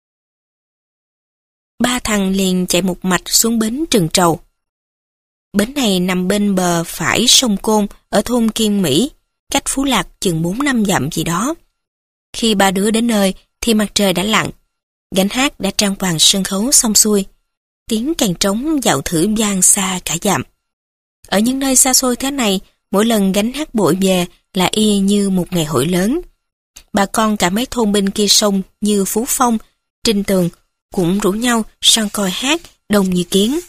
A: Ba thằng liền chạy một mạch xuống bến Trừng Trầu. Bến này nằm bên bờ phải sông Côn ở thôn Kiên Mỹ, cách Phú Lạc chừng bốn năm dặm gì đó. Khi ba đứa đến nơi thì mặt trời đã lặn, gánh hát đã trang hoàng sân khấu xong xuôi. Tiếng kèn trống dạo thử vang xa cả dặm. Ở những nơi xa xôi thế này, mỗi lần gánh hát bội về là y như một ngày hội lớn. Bà con cả mấy thôn bên kia sông như Phú Phong, Trinh Tường cũng rủ nhau sang coi hát đông như kiến.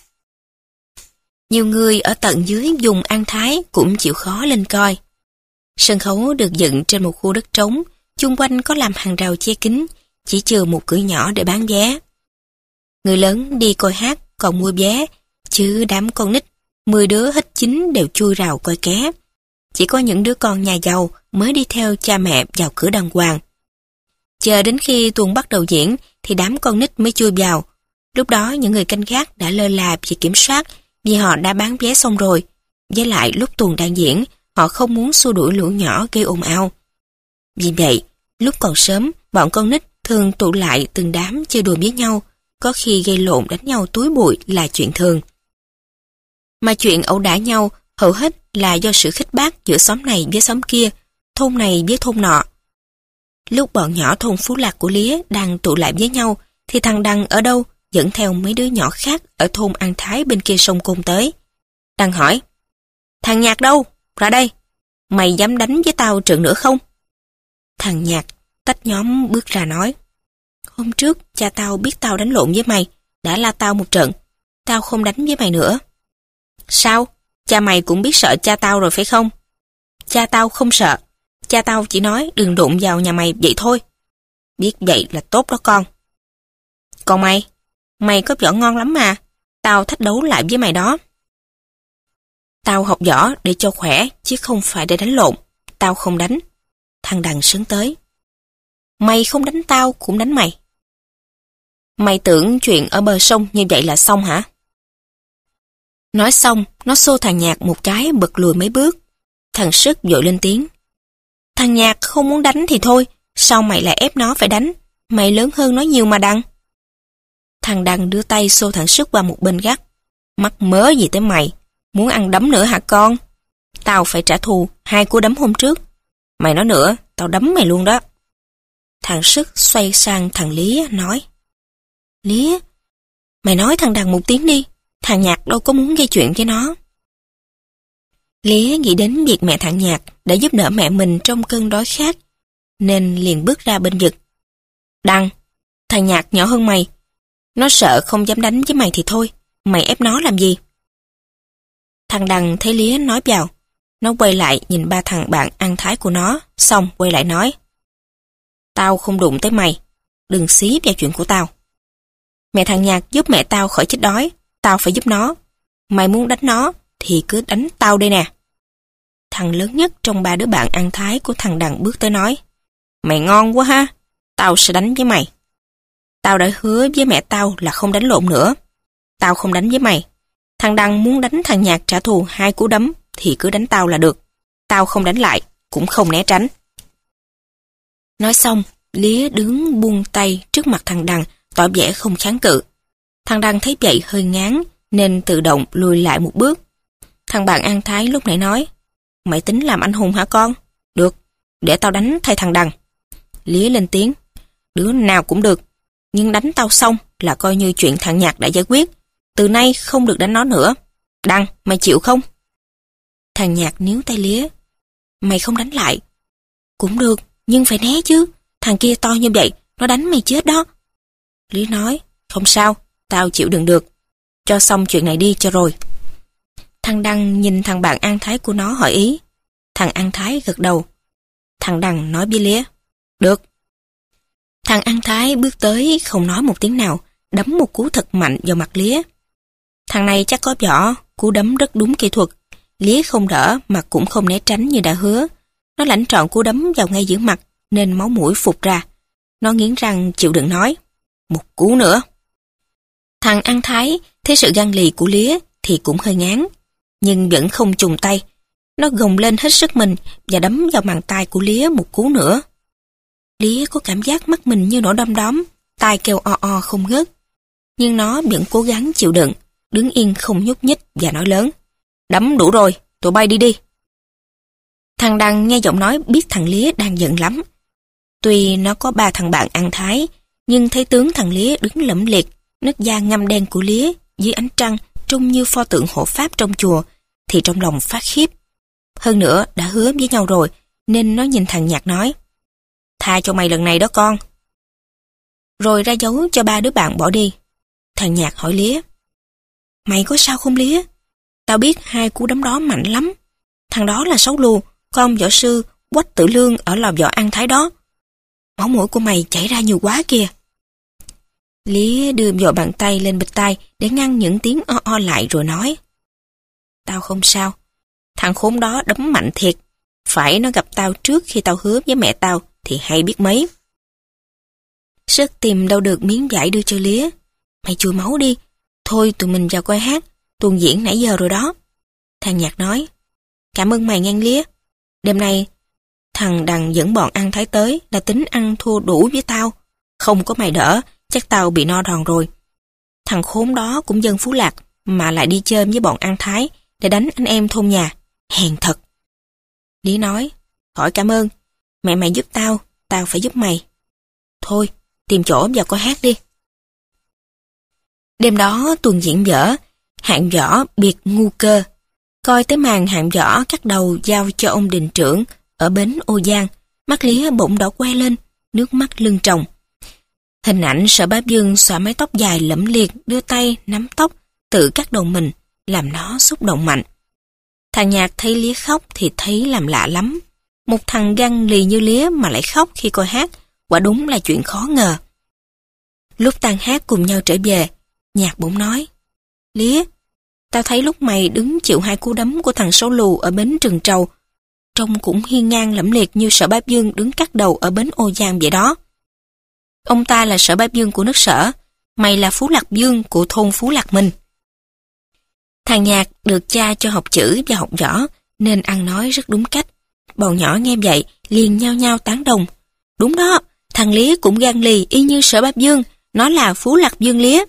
A: Nhiều người ở tận dưới vùng An Thái cũng chịu khó lên coi. Sân khấu được dựng trên một khu đất trống, chung quanh có làm hàng rào che kín, chỉ chừa một cửa nhỏ để bán vé. Người lớn đi coi hát còn mua vé, chứ đám con nít, mười đứa hết chín đều chui rào coi ké. Chỉ có những đứa con nhà giàu mới đi theo cha mẹ vào cửa đàng hoàng. Chờ đến khi tuồng bắt đầu diễn thì đám con nít mới chui vào. Lúc đó những người canh gác đã lơ là vì kiểm soát, vì họ đã bán vé xong rồi. Với lại lúc tuồng đang diễn, họ không muốn xua đuổi lũ nhỏ gây ồn ào. Vì vậy, lúc còn sớm, bọn con nít thường tụ lại từng đám chơi đùa với nhau, có khi gây lộn đánh nhau túi bụi là chuyện thường. Mà chuyện ẩu đả nhau hầu hết là do sự khích bác giữa xóm này với xóm kia, thôn này với thôn nọ. Lúc bọn nhỏ thôn Phú Lạc của Lía đang tụ lại với nhau, thì thằng Đăng ở đâu dẫn theo mấy đứa nhỏ khác ở thôn An Thái bên kia sông Côn tới. Đăng hỏi, thằng Nhạc đâu? Ra đây. Mày dám đánh với tao trận nữa không? Thằng Nhạc tách nhóm bước ra nói, hôm trước cha tao biết tao đánh lộn với mày, đã la tao một trận. Tao không đánh với mày nữa. Sao? Cha mày cũng biết sợ cha tao rồi phải không? Cha tao không sợ. Cha tao chỉ nói đừng đụng vào nhà mày vậy thôi. Biết vậy là tốt đó con. Còn mày? Mày có võ ngon lắm mà. Tao thách đấu lại với mày đó. Tao học võ để cho khỏe, chứ không phải để đánh lộn. Tao không đánh. Thằng Đằng sướng tới. Mày không đánh tao cũng đánh mày. Mày tưởng chuyện ở bờ sông như vậy là xong hả? Nói xong, nó xô thằng Nhạc một cái bật lùi mấy bước. Thằng Sức vội lên tiếng. Thằng Nhạc không muốn đánh thì thôi, sao mày lại ép nó phải đánh? Mày lớn hơn nó nhiều mà Đăng. Thằng Đăng đưa tay xô thằng Sức qua một bên gác. Mắc mớ gì tới mày? Muốn ăn đấm nữa hả con? Tao phải trả thù hai cú đấm hôm trước. Mày nói nữa, tao đấm mày luôn đó. Thằng Sức xoay sang thằng Lía nói. Lía, mày nói thằng Đằng một tiếng đi. Thằng Nhạc đâu có muốn gây chuyện với nó. Lía nghĩ đến việc mẹ thằng Nhạc đã giúp đỡ mẹ mình trong cơn đói khát, nên liền bước ra bên vực. Đăng, thằng Nhạc nhỏ hơn mày. Nó sợ không dám đánh với mày thì thôi. Mày ép nó làm gì? Thằng Đằng thấy Lía nói vào. Nó quay lại nhìn ba thằng bạn ăn thái của nó, xong quay lại nói. Tao không đụng tới mày. Đừng xí vào chuyện của tao. Mẹ thằng Nhạc giúp mẹ tao khỏi chết đói. Tao phải giúp nó. Mày muốn đánh nó thì cứ đánh tao đây nè. Thằng lớn nhất trong ba đứa bạn ăn thái của thằng Đằng bước tới nói. Mày ngon quá ha. Tao sẽ đánh với mày. Tao đã hứa với mẹ tao là không đánh lộn nữa. Tao không đánh với mày. Thằng Đằng muốn đánh thằng Nhạc trả thù hai cú đấm thì cứ đánh tao là được. Tao không đánh lại, cũng không né tránh. Nói xong, Lía đứng buông tay trước mặt thằng Đằng, tỏ vẻ không kháng cự. Thằng Đằng thấy vậy hơi ngán, nên tự động lùi lại một bước. Thằng bạn ăn thái lúc nãy nói, mày tính làm anh hùng hả con? Được, để tao đánh thay thằng Đằng. Lía lên tiếng, đứa nào cũng được, nhưng đánh tao xong là coi như chuyện thằng Nhạc đã giải quyết. Từ nay không được đánh nó nữa. Đằng, mày chịu không? Thằng Nhạc níu tay Lía. Mày không đánh lại. Cũng được, nhưng phải né chứ. Thằng kia to như vậy, nó đánh mày chết đó. Lía nói, không sao, tao chịu đựng được. Cho xong chuyện này đi cho rồi. Thằng Đằng nhìn thằng bạn ăn thái của nó hỏi ý. Thằng ăn thái gật đầu. Thằng Đằng nói với Lía, được. Thằng ăn thái bước tới không nói một tiếng nào, đấm một cú thật mạnh vào mặt Lía. Thằng này chắc có võ, cú đấm rất đúng kỹ thuật. Lía không đỡ mà cũng không né tránh như đã hứa. Nó lãnh trọn cú đấm vào ngay giữa mặt nên máu mũi phụt ra. Nó nghiến răng chịu đựng nói, một cú nữa. Thằng ăn thái thấy sự gan lì của Lía thì cũng hơi ngán, nhưng vẫn không chùng tay. Nó gồng lên hết sức mình và đấm vào bàn tay của Lía một cú nữa. Lía có cảm giác mắt mình như nổ đom đóm, tai kêu o o không ngớt. Nhưng nó vẫn cố gắng chịu đựng, đứng yên không nhúc nhích và nói lớn. Đấm đủ rồi, tụi bay đi đi. Thằng Đăng nghe giọng nói biết thằng Lía đang giận lắm. Tuy nó có ba thằng bạn ăn thái, nhưng thấy tướng thằng Lía đứng lẫm liệt, nước da ngăm đen của Lía dưới ánh trăng trông như pho tượng hộ pháp trong chùa, thì trong lòng phát khiếp. Hơn nữa đã hứa với nhau rồi, nên nó nhìn thằng Nhạc nói, tha cho mày lần này đó con. Rồi ra dấu cho ba đứa bạn bỏ đi. Thằng Nhạc hỏi Lía, mày có sao không Lía? Tao biết hai cú đấm đó mạnh lắm. Thằng đó là Sáu Lù, con võ sư Quách Tử Lương ở lò võ ăn thái đó. Máu mũi của mày chảy ra nhiều quá kìa. Lía đưa vội bàn tay lên bịch tai để ngăn những tiếng o o lại rồi nói, tao không sao. Thằng khốn đó đấm mạnh thiệt. Phải nó gặp tao trước khi tao hứa với mẹ tao thì hay biết mấy. Sức tìm đâu được miếng vải đưa cho Lía. Mày chùi máu đi. Thôi tụi mình vào coi hát. Tuần diễn nãy giờ rồi đó. Thằng Nhạc nói, cảm ơn mày ngang Lía. Đêm nay thằng Đằng dẫn bọn ăn thái tới là tính ăn thua đủ với tao. Không có mày đỡ, chắc tao bị no đòn rồi. Thằng khốn đó cũng dân Phú Lạc mà lại đi chơi với bọn ăn thái để đánh anh em thôn nhà. Hèn thật. Lý nói, khỏi cảm ơn. Mẹ mày giúp tao, tao phải giúp mày. Thôi, tìm chỗ vào coi hát đi. Đêm đó tuần diễn dở, hạng võ biệt ngu cơ. Coi tới màn hạng võ cắt đầu giao cho ông đình trưởng ở bến Ô Giang, mắt Lía bỗng đỏ que lên, nước mắt lưng tròng. Hình ảnh Sở Bá Dương xõa mái tóc dài lẫm liệt, đưa tay nắm tóc, tự cắt đầu mình, làm nó xúc động mạnh. Thằng Nhạc thấy Lía khóc thì thấy làm lạ lắm. Một thằng găng lì như Lía mà lại khóc khi coi hát, quả đúng là chuyện khó ngờ. Lúc tan hát cùng nhau trở về, Nhạc bỗng nói, Lía, tao thấy lúc mày đứng chịu hai cú đấm của thằng Sáu Lù ở bến Trừng Trầu, trông cũng hiên ngang lẫm liệt như Sở Bá Dương đứng cắt đầu ở bến Ô Giang vậy đó. Ông ta là Sở Bá Dương của nước Sở, mày là Phú Lạc Dương của thôn Phú Lạc Minh. Thằng Nhạc được cha cho học chữ và học võ, nên ăn nói rất đúng cách. Bọn nhỏ nghe vậy, liền nhao nhao tán đồng. Đúng đó, thằng Lía cũng gan lì y như Sở Bá Dương, nó là Phú Lạc Dương Lía.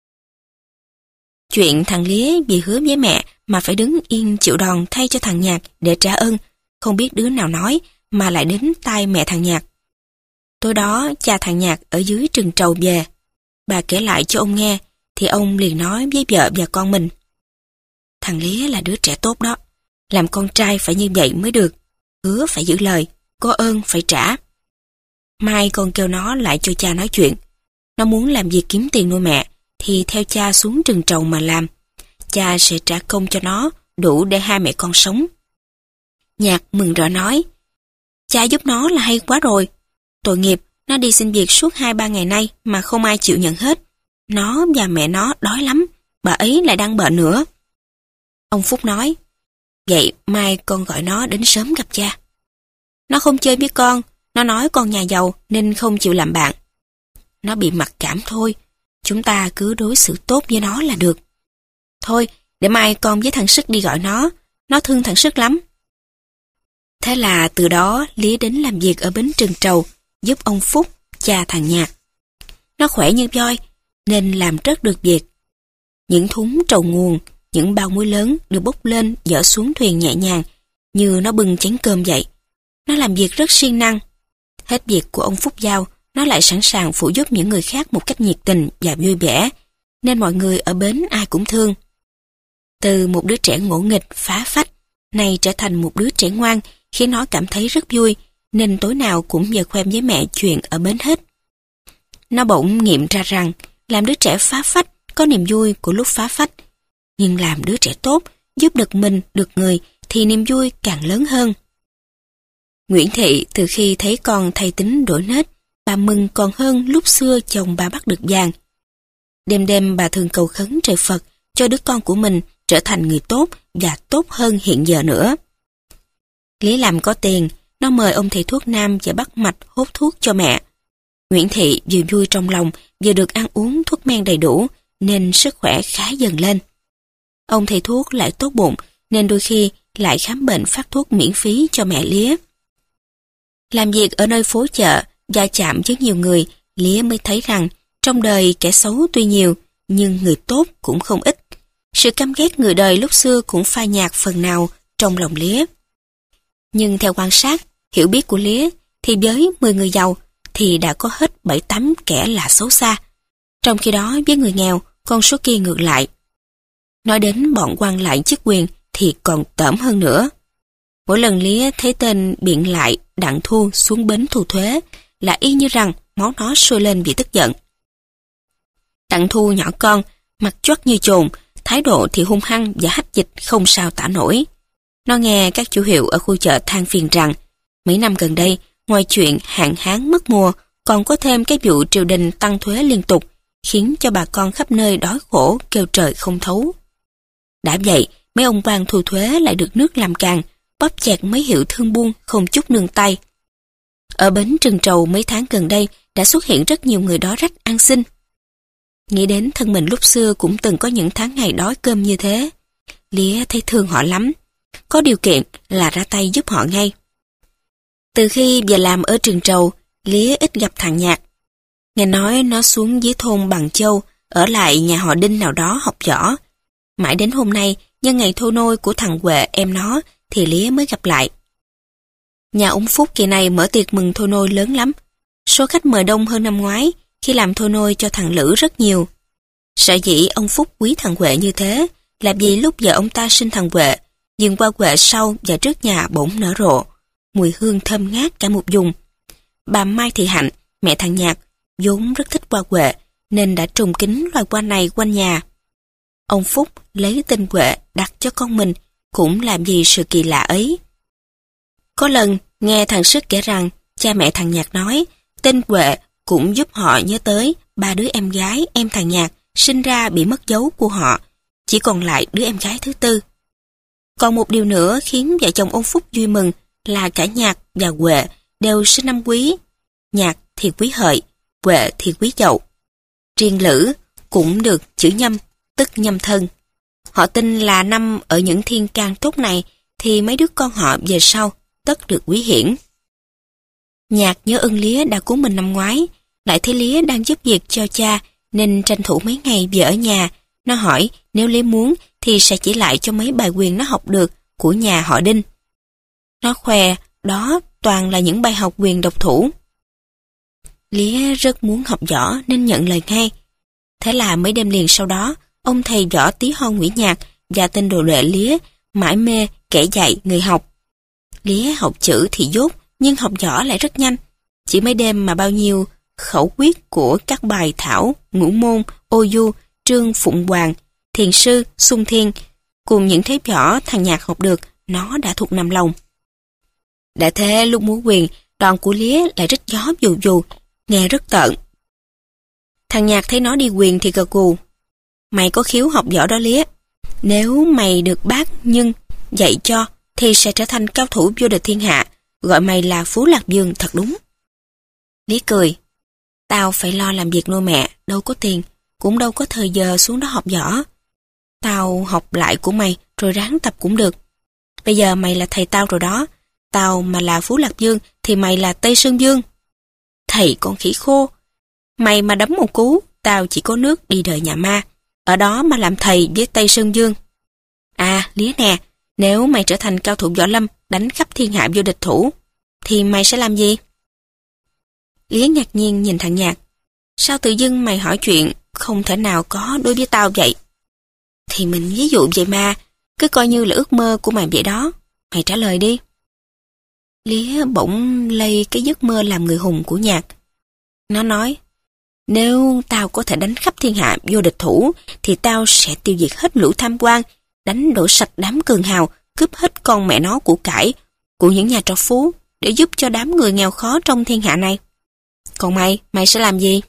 A: Chuyện thằng Lía vì hứa với mẹ mà phải đứng yên chịu đòn thay cho thằng Nhạc để trả ơn, không biết đứa nào nói mà lại đến tai mẹ thằng Nhạc. Tối đó cha thằng Nhạc ở dưới Trừng Trầu về. Bà kể lại cho ông nghe, thì ông liền nói với vợ và con mình. Thằng Lía là đứa trẻ tốt đó, làm con trai phải như vậy mới được, hứa phải giữ lời, có ơn phải trả. Mai con kêu nó lại cho cha nói chuyện. Nó muốn làm việc kiếm tiền nuôi mẹ, thì theo cha xuống Trừng Trầu mà làm. Cha sẽ trả công cho nó, đủ để hai mẹ con sống. Nhạc mừng rỡ nói, cha giúp nó là hay quá rồi. Tội nghiệp, nó đi xin việc suốt hai ba ngày nay mà không ai chịu nhận hết. Nó và mẹ nó đói lắm, bà ấy lại đang bệnh nữa. Ông Phúc nói, vậy mai con gọi nó đến sớm gặp cha. Nó không chơi với con, nó nói con nhà giàu nên không chịu làm bạn. Nó bị mặc cảm thôi, chúng ta cứ đối xử tốt với nó là được. Thôi, để mai con với thằng Sức đi gọi nó, nó thương thằng Sức lắm. Thế là từ đó Lía đến làm việc ở bến Trừng Trầu, giúp ông Phúc, cha thằng Nhạc. Nó khỏe như voi, nên làm rất được việc. Những thúng trầu nguồn, những bao muối lớn được bốc lên dỡ xuống thuyền nhẹ nhàng, như nó bưng chén cơm vậy. Nó làm việc rất siêng năng. Hết việc của ông Phúc giao, nó lại sẵn sàng phụ giúp những người khác một cách nhiệt tình và vui vẻ, nên mọi người ở bến ai cũng thương. Từ một đứa trẻ ngỗ nghịch, phá phách, nay trở thành một đứa trẻ ngoan, khiến nó cảm thấy rất vui, nên tối nào cũng về khoe với mẹ chuyện ở bến hết. Nó bỗng nghiệm ra rằng, làm đứa trẻ phá phách có niềm vui của lúc phá phách, nhưng làm đứa trẻ tốt, giúp được mình, được người, thì niềm vui càng lớn hơn. Nguyễn Thị từ khi thấy con thay tính đổi nết, bà mừng còn hơn lúc xưa chồng bà bắt được vàng. Đêm đêm bà thường cầu khấn trời Phật cho đứa con của mình trở thành người tốt và tốt hơn hiện giờ nữa. Lý làm có tiền, nó mời ông thầy thuốc nam và bắt mạch hốt thuốc cho mẹ. Nguyễn Thị vừa vui trong lòng, vừa được ăn uống thuốc men đầy đủ, nên sức khỏe khá dần lên. Ông thầy thuốc lại tốt bụng, nên đôi khi lại khám bệnh phát thuốc miễn phí cho mẹ Lía. Làm việc ở nơi phố chợ, va chạm với nhiều người, Lía mới thấy rằng trong đời kẻ xấu tuy nhiều, nhưng người tốt cũng không ít. Sự căm ghét người đời lúc xưa cũng phai nhạt phần nào trong lòng Lía. Nhưng theo quan sát, hiểu biết của Lía, thì với mười người giàu thì đã có hết bảy tám kẻ là xấu xa. Trong khi đó với người nghèo, con số kia ngược lại. Nói đến bọn quan lại chức quyền thì còn tởm hơn nữa. Mỗi lần Lía thấy tên biện lại Đặng Thu xuống bến thu thuế là y như rằng máu nó sôi lên vì tức giận. Đặng Thu nhỏ con, mặt choắt như chồn, thái độ thì hung hăng và hách dịch không sao tả nổi. Nó nghe các chủ hiệu ở khu chợ than phiền rằng mấy năm gần đây, ngoài chuyện hạn hán mất mùa, còn có thêm cái vụ triều đình tăng thuế liên tục, khiến cho bà con khắp nơi đói khổ kêu trời không thấu. Đã vậy, mấy ông quan thu thuế lại được nước làm càng, bóp chẹt mấy hiệu thương buôn không chút nương tay. Ở bến Trừng Trầu mấy tháng gần đây đã xuất hiện rất nhiều người đói rách ăn xin. Nghĩ đến thân mình lúc xưa cũng từng có những tháng ngày đói cơm như thế, Lía thấy thương họ lắm, có điều kiện là ra tay giúp họ ngay. Từ khi về làm ở Trừng Trầu, Lía ít gặp thằng Nhạc. Nghe nói nó xuống dưới thôn Bằng Châu, ở lại nhà họ Đinh nào đó học võ. Mãi đến hôm nay, nhân ngày thôi nôi của thằng Huệ em nó, thì Lía mới gặp lại. Nhà ông Phúc kỳ này mở tiệc mừng thôi nôi lớn lắm. Số khách mời đông hơn năm ngoái, khi làm thôi nôi cho thằng Lữ rất nhiều. Sở dĩ ông Phúc quý thằng Huệ như thế, là vì lúc vợ ông ta sinh thằng Huệ, dừng qua Huệ sau và trước nhà bỗng nở rộ, mùi hương thơm ngát cả một vùng. Bà Mai Thị Hạnh, mẹ thằng Nhạc, vốn rất thích hoa Huệ, nên đã trùng kính loài hoa này quanh nhà. Ông Phúc lấy tên Huệ đặt cho con mình, cũng làm gì sự kỳ lạ ấy. Có lần, nghe thằng Sức kể rằng, cha mẹ thằng Nhạc nói, tên Huệ cũng giúp họ nhớ tới ba đứa em gái em thằng Nhạc sinh ra bị mất dấu của họ, chỉ còn lại đứa em gái thứ tư. Còn một điều nữa khiến vợ chồng ông Phúc vui mừng là cả Nhạc và Huệ đều sinh năm Quý. Nhạc thì Quý Hợi, Huệ thì Quý Dậu. Riêng Lữ cũng được chữ Nhâm, tức Nhâm Thân. Họ tin là năm ở những thiên can tốt này thì mấy đứa con họ về sau tất được quý hiển. Nhạc nhớ ơn Lía đã cứu mình năm ngoái, lại thấy Lía đang giúp việc cho cha nên tranh thủ mấy ngày về ở nhà. Nó hỏi nếu Lía muốn thì sẽ chỉ lại cho mấy bài quyền nó học được của nhà họ Đinh. Nó khoe đó toàn là những bài học quyền độc thủ. Lía rất muốn học võ nên nhận lời ngay. Thế là mấy đêm liền sau đó, ông thầy võ tí hon Nguyễn Nhạc và tên đồ đệ Lía mãi mê kể dạy người học. Lía học chữ thì dốt, nhưng học võ lại rất nhanh. Chỉ mấy đêm mà bao nhiêu khẩu quyết của các bài thảo, ngũ môn, ô du, trương phụng hoàng, thiền sư, xung thiên, cùng những thế võ thằng Nhạc học được, nó đã thuộc nằm lòng. Đã thế lúc múa quyền, đòn của Lía lại rít gió dù dù, nghe rất tợn. Thằng Nhạc thấy nó đi quyền thì gật gù. Mày có khiếu học võ đó Lía. Nếu mày được bác Nhưng dạy cho thì sẽ trở thành cao thủ vô địch thiên hạ, gọi mày là Phú Lạc Dương thật đúng. Lía cười. Tao phải lo làm việc nuôi mẹ, đâu có tiền, cũng đâu có thời giờ xuống đó học võ. Tao học lại của mày rồi ráng tập cũng được. Bây giờ mày là thầy tao rồi đó. Tao mà là Phú Lạc Dương thì mày là Tây Sơn Dương. Thầy con khỉ khô. Mày mà đấm một cú, tao chỉ có nước đi đời nhà ma. Ở đó mà làm thầy với Tây Sơn Dương. À, Lía nè, nếu mày trở thành cao thủ võ lâm, đánh khắp thiên hạ vô địch thủ, thì mày sẽ làm gì? Lía ngạc nhiên nhìn thằng Nhạc. Sao tự dưng mày hỏi chuyện không thể nào có đối với tao vậy? Thì mình ví dụ vậy mà, cứ coi như là ước mơ của mày vậy đó. Mày trả lời đi. Lía bỗng lây cái giấc mơ làm người hùng của Nhạc. Nó nói, nếu tao có thể đánh khắp thiên hạ vô địch thủ, thì tao sẽ tiêu diệt hết lũ tham quan, đánh đổ sạch đám cường hào, cướp hết con mẹ nó của cải, của những nhà trọc phú, để giúp cho đám người nghèo khó trong thiên hạ này. Còn mày, mày sẽ làm gì?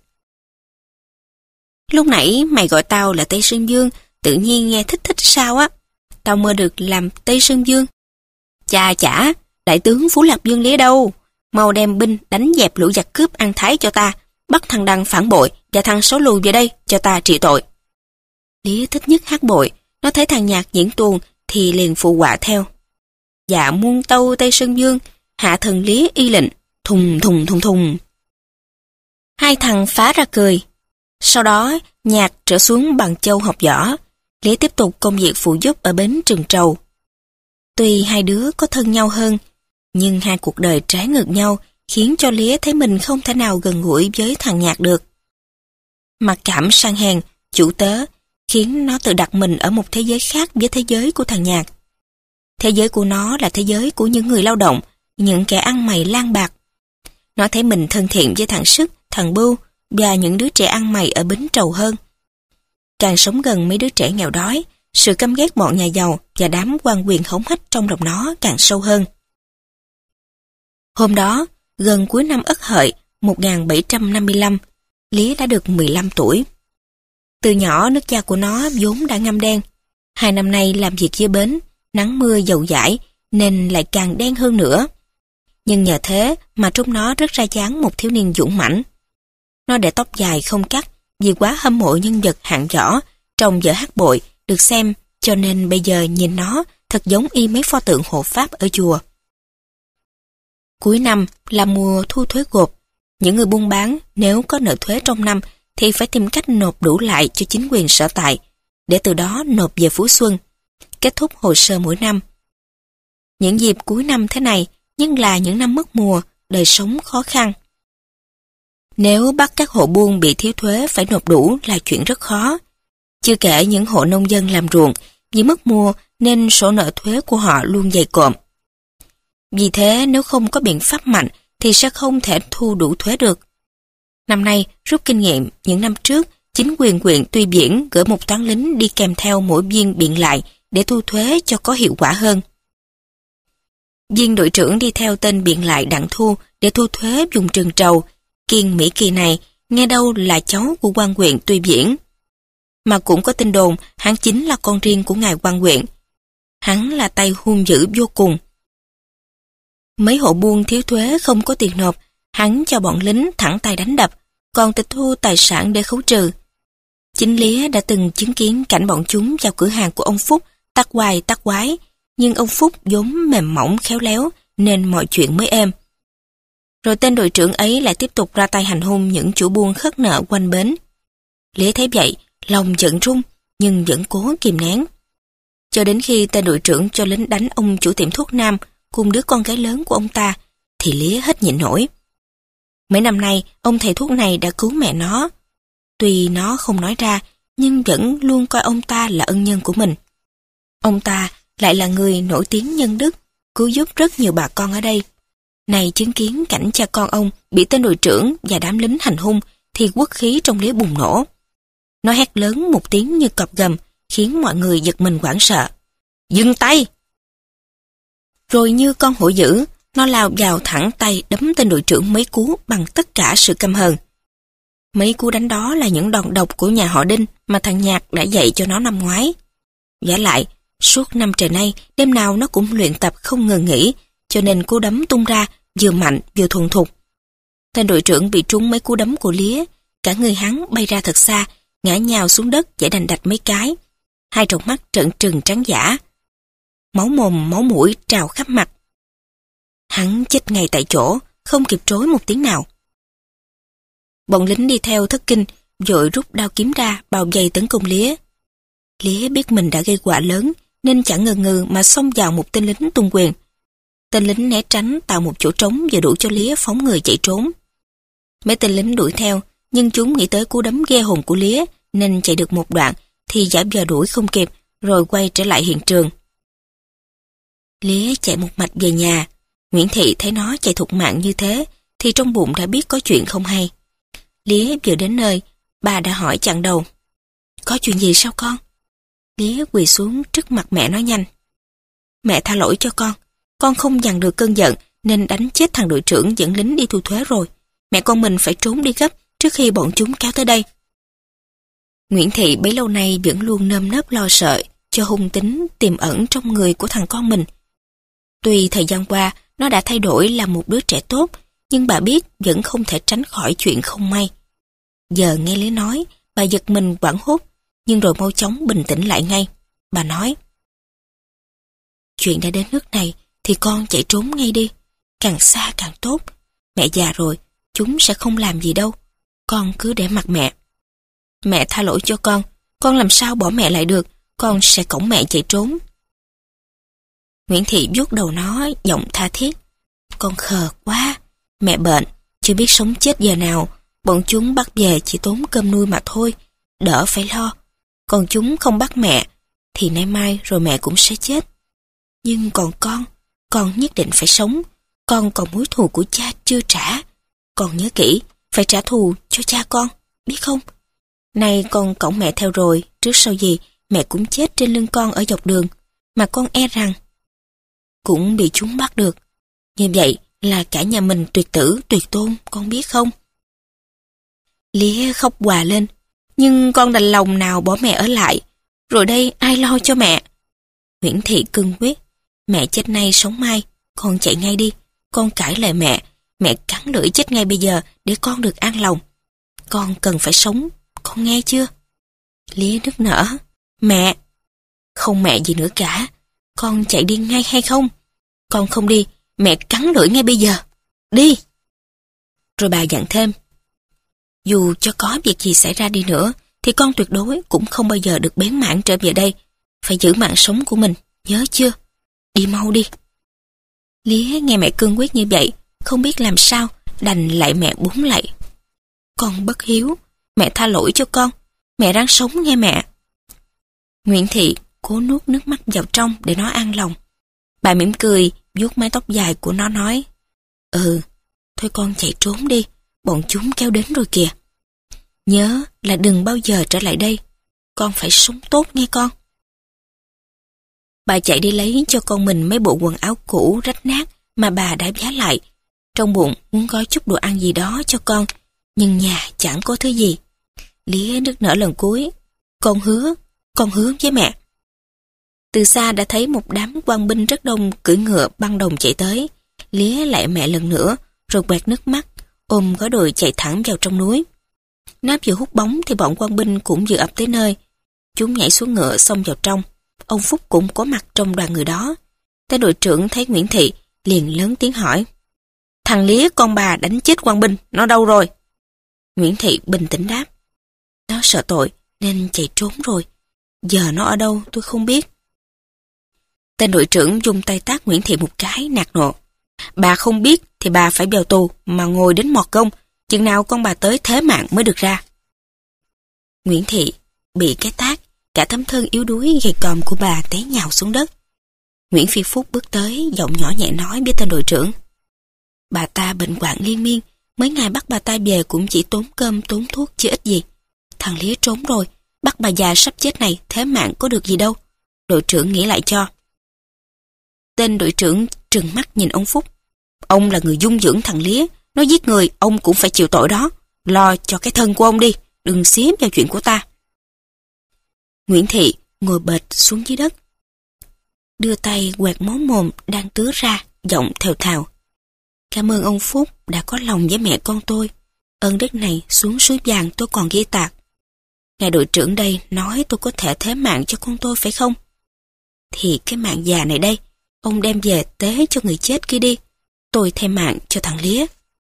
A: Lúc nãy mày gọi tao là Tây Sơn Dương, tự nhiên nghe thích thích sao á. Tao mơ được làm Tây Sơn Dương. Chà chả, đại tướng Phú Lạc Dương Lía đâu? Mau đem binh đánh dẹp lũ giặc cướp ăn thái cho ta, bắt thằng Đăng phản bội và thằng Sáu Lù về đây cho ta trị tội. Lía thích nhất hát bội, nó thấy thằng Nhạc diễn tuồng thì liền phụ họa theo. dạ muôn tâu Tây Sơn Dương, hạ thần Lý y lệnh, thùng thùng thùng thùng. Hai thằng phá ra cười. Sau đó, Nhạc trở xuống Bằng Châu học võ, Lý tiếp tục công việc phụ giúp ở bến Trừng Trầu. Tuy hai đứa có thân nhau hơn, nhưng hai cuộc đời trái ngược nhau khiến cho Lý thấy mình không thể nào gần gũi với thằng Nhạc được. Mặc cảm sang hèn, chủ tớ, khiến nó tự đặt mình ở một thế giới khác với thế giới của thằng Nhạc. Thế giới của nó là thế giới của những người lao động, những kẻ ăn mày lang bạc. Nó thấy mình thân thiện với thằng Sức, thằng Bưu và những đứa trẻ ăn mày ở Bến Trầu hơn. Càng sống gần mấy đứa trẻ nghèo đói, sự căm ghét bọn nhà giàu và đám quan quyền hống hách trong lòng nó càng sâu hơn. Hôm đó, gần cuối năm Ất Hợi một nghìn bảy trăm năm mươi lăm, Lý đã được mười lăm tuổi. Từ nhỏ nước da của nó vốn đã ngăm đen. Hai năm nay làm việc dưới bến, nắng mưa dầu dãi nên lại càng đen hơn nữa. Nhưng nhờ thế mà trông nó rất ra dáng một thiếu niên dũng mãnh. Nó để tóc dài không cắt vì quá hâm mộ nhân vật hạng võ trong vở Hát Bội được xem, cho nên bây giờ nhìn nó thật giống y mấy pho tượng hộ pháp ở chùa. Cuối năm là mùa thu thuế gộp. Những người buôn bán nếu có nợ thuế trong năm thì phải tìm cách nộp đủ lại cho chính quyền sở tại, để từ đó nộp về Phú Xuân, kết thúc hồ sơ mỗi năm. Những dịp cuối năm thế này nhưng là những năm mất mùa, đời sống khó khăn. Nếu bắt các hộ buôn bị thiếu thuế phải nộp đủ là chuyện rất khó. Chưa kể những hộ nông dân làm ruộng, vì mất mùa nên sổ nợ thuế của họ luôn dày cộm. Vì thế nếu không có biện pháp mạnh thì sẽ không thể thu đủ thuế được. Năm nay, rút kinh nghiệm, những năm trước, chính quyền huyện Tuy Biển gửi một toán lính đi kèm theo mỗi viên biện lại để thu thuế cho có hiệu quả hơn. Viên đội trưởng đi theo tên biện lại Đặng Thu để thu thuế vùng Trừng Trầu, Kiên Mỹ Kỳ này, nghe đâu là cháu của quan huyện Tuy Biển. Mà cũng có tin đồn hắn chính là con riêng của ngài quan huyện. Hắn là tay hung dữ vô cùng. Mấy hộ buôn thiếu thuế không có tiền nộp, hắn cho bọn lính thẳng tay đánh đập, còn tịch thu tài sản để khấu trừ. Chính Lý đã từng chứng kiến cảnh bọn chúng vào cửa hàng của ông Phúc tắc hoài tắc quái, nhưng ông Phúc vốn mềm mỏng khéo léo nên mọi chuyện mới êm. Rồi tên đội trưởng ấy lại tiếp tục ra tay hành hung những chủ buôn khất nợ quanh bến. Lý thấy vậy, lòng giận run nhưng vẫn cố kìm nén. Cho đến khi tên đội trưởng cho lính đánh ông chủ tiệm thuốc nam cùng đứa con gái lớn của ông ta, thì Lý hết nhịn nổi. Mấy năm nay, ông thầy thuốc này đã cứu mẹ nó. Tuy nó không nói ra, nhưng vẫn luôn coi ông ta là ân nhân của mình. Ông ta lại là người nổi tiếng nhân đức, cứu giúp rất nhiều bà con ở đây. Này chứng kiến cảnh cha con ông bị tên đội trưởng và đám lính hành hung, thì quốc khí trong Lý bùng nổ. Nó hét lớn một tiếng như cọp gầm, khiến mọi người giật mình hoảng sợ. Dừng tay! Rồi như con hổ dữ, nó lao vào thẳng tay đấm tên đội trưởng mấy cú bằng tất cả sự căm hờn. Mấy cú đánh đó là những đòn độc của nhà họ Đinh mà thằng Nhạc đã dạy cho nó năm ngoái. Vả lại, suốt năm trời nay, đêm nào nó cũng luyện tập không ngừng nghỉ, cho nên cú đấm tung ra vừa mạnh vừa thuần thục. Tên đội trưởng bị trúng mấy cú đấm của Lía, cả người hắn bay ra thật xa, ngã nhào xuống đất chảy đành đạch mấy cái. Hai tròng mắt trợn trừng trắng dã. Máu mồm máu mũi trào khắp mặt. Hắn chết ngay tại chỗ, không kịp trối một tiếng nào. Bọn lính đi theo thất kinh, vội rút đao kiếm ra bao vây tấn công Lía. Lía biết mình đã gây họa lớn, nên chẳng ngần ngừ mà xông vào một tên lính tung quyền. Tên lính né tránh tạo một chỗ trống vừa đủ cho Lía phóng người chạy trốn. Mấy tên lính đuổi theo, nhưng chúng nghĩ tới cú đấm ghê hồn của Lía, nên chạy được một đoạn, thì giả vờ đuổi không kịp, rồi quay trở lại hiện trường. Lía chạy một mạch về nhà. Nguyễn Thị thấy nó chạy thục mạng như thế, thì trong bụng đã biết có chuyện không hay. Lía vừa đến nơi, bà đã hỏi chặn đầu. Có chuyện gì sao con? Lía quỳ xuống trước mặt mẹ nói nhanh. Mẹ tha lỗi cho con. Con không dằn được cơn giận, nên đánh chết thằng đội trưởng dẫn lính đi thu thuế rồi. Mẹ con mình phải trốn đi gấp trước khi bọn chúng kéo tới đây. Nguyễn Thị bấy lâu nay vẫn luôn nơm nớp lo sợ cho hung tính tiềm ẩn trong người của thằng con mình. Tuy thời gian qua nó đã thay đổi là một đứa trẻ tốt, nhưng bà biết vẫn không thể tránh khỏi chuyện không may. Giờ nghe Lý nói, bà giật mình hoảng hốt, nhưng rồi mau chóng bình tĩnh lại ngay. Bà nói, chuyện đã đến nước này, thì con chạy trốn ngay đi. Càng xa càng tốt. Mẹ già rồi, chúng sẽ không làm gì đâu. Con cứ để mặc mẹ. Mẹ tha lỗi cho con. Con làm sao bỏ mẹ lại được. Con sẽ cõng mẹ chạy trốn. Nguyễn Thị vuốt đầu nó, giọng tha thiết. Con khờ quá. Mẹ bệnh, chưa biết sống chết giờ nào. Bọn chúng bắt về chỉ tốn cơm nuôi mà thôi. Đỡ phải lo. Còn chúng không bắt mẹ, thì nay mai rồi mẹ cũng sẽ chết. Nhưng còn con, con nhất định phải sống. Con còn mối thù của cha chưa trả. Con nhớ kỹ, phải trả thù cho cha con, biết không? Nay con cõng mẹ theo rồi, trước sau gì mẹ cũng chết trên lưng con ở dọc đường, mà con e rằng cũng bị chúng bắt được. Như vậy là cả nhà mình tuyệt tử, tuyệt tôn, con biết không? Lía khóc òa lên, nhưng con đành lòng nào bỏ mẹ ở lại, rồi đây ai lo cho mẹ? Nguyễn Thị cương quyết, mẹ chết nay sống mai, con chạy ngay đi, con cãi lời mẹ, mẹ cắn lưỡi chết ngay bây giờ để con được an lòng. Con cần phải sống, con nghe chưa? Lía nức nở, mẹ, không mẹ gì nữa cả, con chạy đi ngay hay không? Con không đi, mẹ cắn lưỡi ngay bây giờ, đi. Rồi bà dặn thêm, dù cho có việc gì xảy ra đi nữa, thì con tuyệt đối cũng không bao giờ được bén mảng trở về đây, phải giữ mạng sống của mình, nhớ chưa? Đi mau đi. Lía nghe mẹ cương quyết như vậy, không biết làm sao, đành lại mẹ búng lạy. Con bất hiếu, mẹ tha lỗi cho con, mẹ ráng sống nghe mẹ. Nguyễn Thị cố nuốt nước mắt vào trong để nó an lòng. Bà mỉm cười, vuốt mái tóc dài của nó nói, ừ, thôi con chạy trốn đi, bọn chúng kéo đến rồi kìa. Nhớ là đừng bao giờ trở lại đây, con phải sống tốt nghe con. Bà chạy đi lấy cho con mình mấy bộ quần áo cũ rách nát mà bà đã vá lại. Trong bụng muốn gói chút đồ ăn gì đó cho con, nhưng nhà chẳng có thứ gì. Lía nức nở lần cuối, con hứa, con hứa với mẹ. Từ xa đã thấy một đám quan binh rất đông cưỡi ngựa băng đồng chạy tới. Lía lại mẹ lần nữa, rồi quẹt nước mắt, ôm gói đồ chạy thẳng vào trong núi. Nó vừa hút bóng thì bọn quan binh cũng vừa ập tới nơi. Chúng nhảy xuống ngựa xông vào trong. Ông Phúc cũng có mặt trong đoàn người đó. Tên đội trưởng thấy Nguyễn Thị liền lớn tiếng hỏi, thằng Lía con bà đánh chết quan binh, nó đâu rồi? Nguyễn Thị bình tĩnh đáp, nó sợ tội nên chạy trốn rồi. Giờ nó ở đâu tôi không biết. Tên đội trưởng dùng tay tát Nguyễn Thị một cái nạt nộ. Bà không biết thì bà phải vào tù mà ngồi đến mọt gông, chừng nào con bà tới thế mạng mới được ra. Nguyễn Thị bị cái tát, cả tấm thân yếu đuối gầy còm của bà té nhào xuống đất. Nguyễn Phi Phúc bước tới, giọng nhỏ nhẹ nói với tên đội trưởng, bà ta bệnh hoạn liên miên, mấy ngày bắt bà ta về cũng chỉ tốn cơm tốn thuốc chứ ít gì. Thằng Lía trốn rồi, bắt bà già sắp chết này thế mạng có được gì đâu. Đội trưởng nghĩ lại cho. Tên đội trưởng trừng mắt nhìn ông Phúc. Ông là người dung dưỡng thằng Lía, nó giết người, ông cũng phải chịu tội đó. Lo cho cái thân của ông đi, đừng xía vào chuyện của ta. Nguyễn Thị ngồi bệt xuống dưới đất, đưa tay quẹt máu mồm đang tứa ra, giọng thều thào. Cảm ơn ông Phúc đã có lòng với mẹ con tôi. Ơn đức này xuống suối vàng tôi còn ghi tạc. Ngài đội trưởng đây nói tôi có thể thế mạng cho con tôi phải không? Thì cái mạng già này đây, ông đem về tế cho người chết kia đi. Tôi thay mạng cho thằng Lía.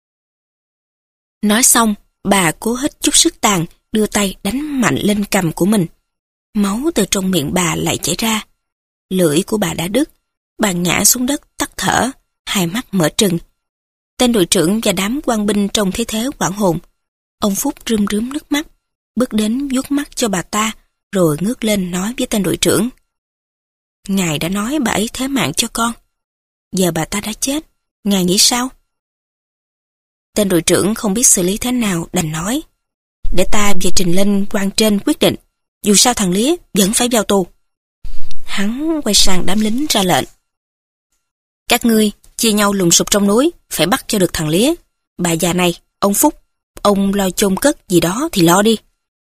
A: Nói xong, bà cố hết chút sức tàn, đưa tay đánh mạnh lên cằm của mình. Máu từ trong miệng bà lại chảy ra. Lưỡi của bà đã đứt. Bà ngã xuống đất tắt thở, hai mắt mở trừng. Tên đội trưởng và đám quan binh trông thấy thế hoảng hồn. Ông Phúc rơm rớm nước mắt, bước đến vuốt mắt cho bà ta, rồi ngước lên nói với tên đội trưởng. Ngài đã nói bà ấy thế mạng cho con. Giờ bà ta đã chết, ngài nghĩ sao? Tên đội trưởng không biết xử lý thế nào, đành nói. Để ta về trình lên quan trên quyết định. Dù sao thằng Lía vẫn phải vào tù. Hắn quay sang đám lính ra lệnh. Các ngươi chia nhau lùng sục trong núi, phải bắt cho được thằng Lía. Bà già này, ông Phúc, ông lo chôn cất gì đó thì lo đi.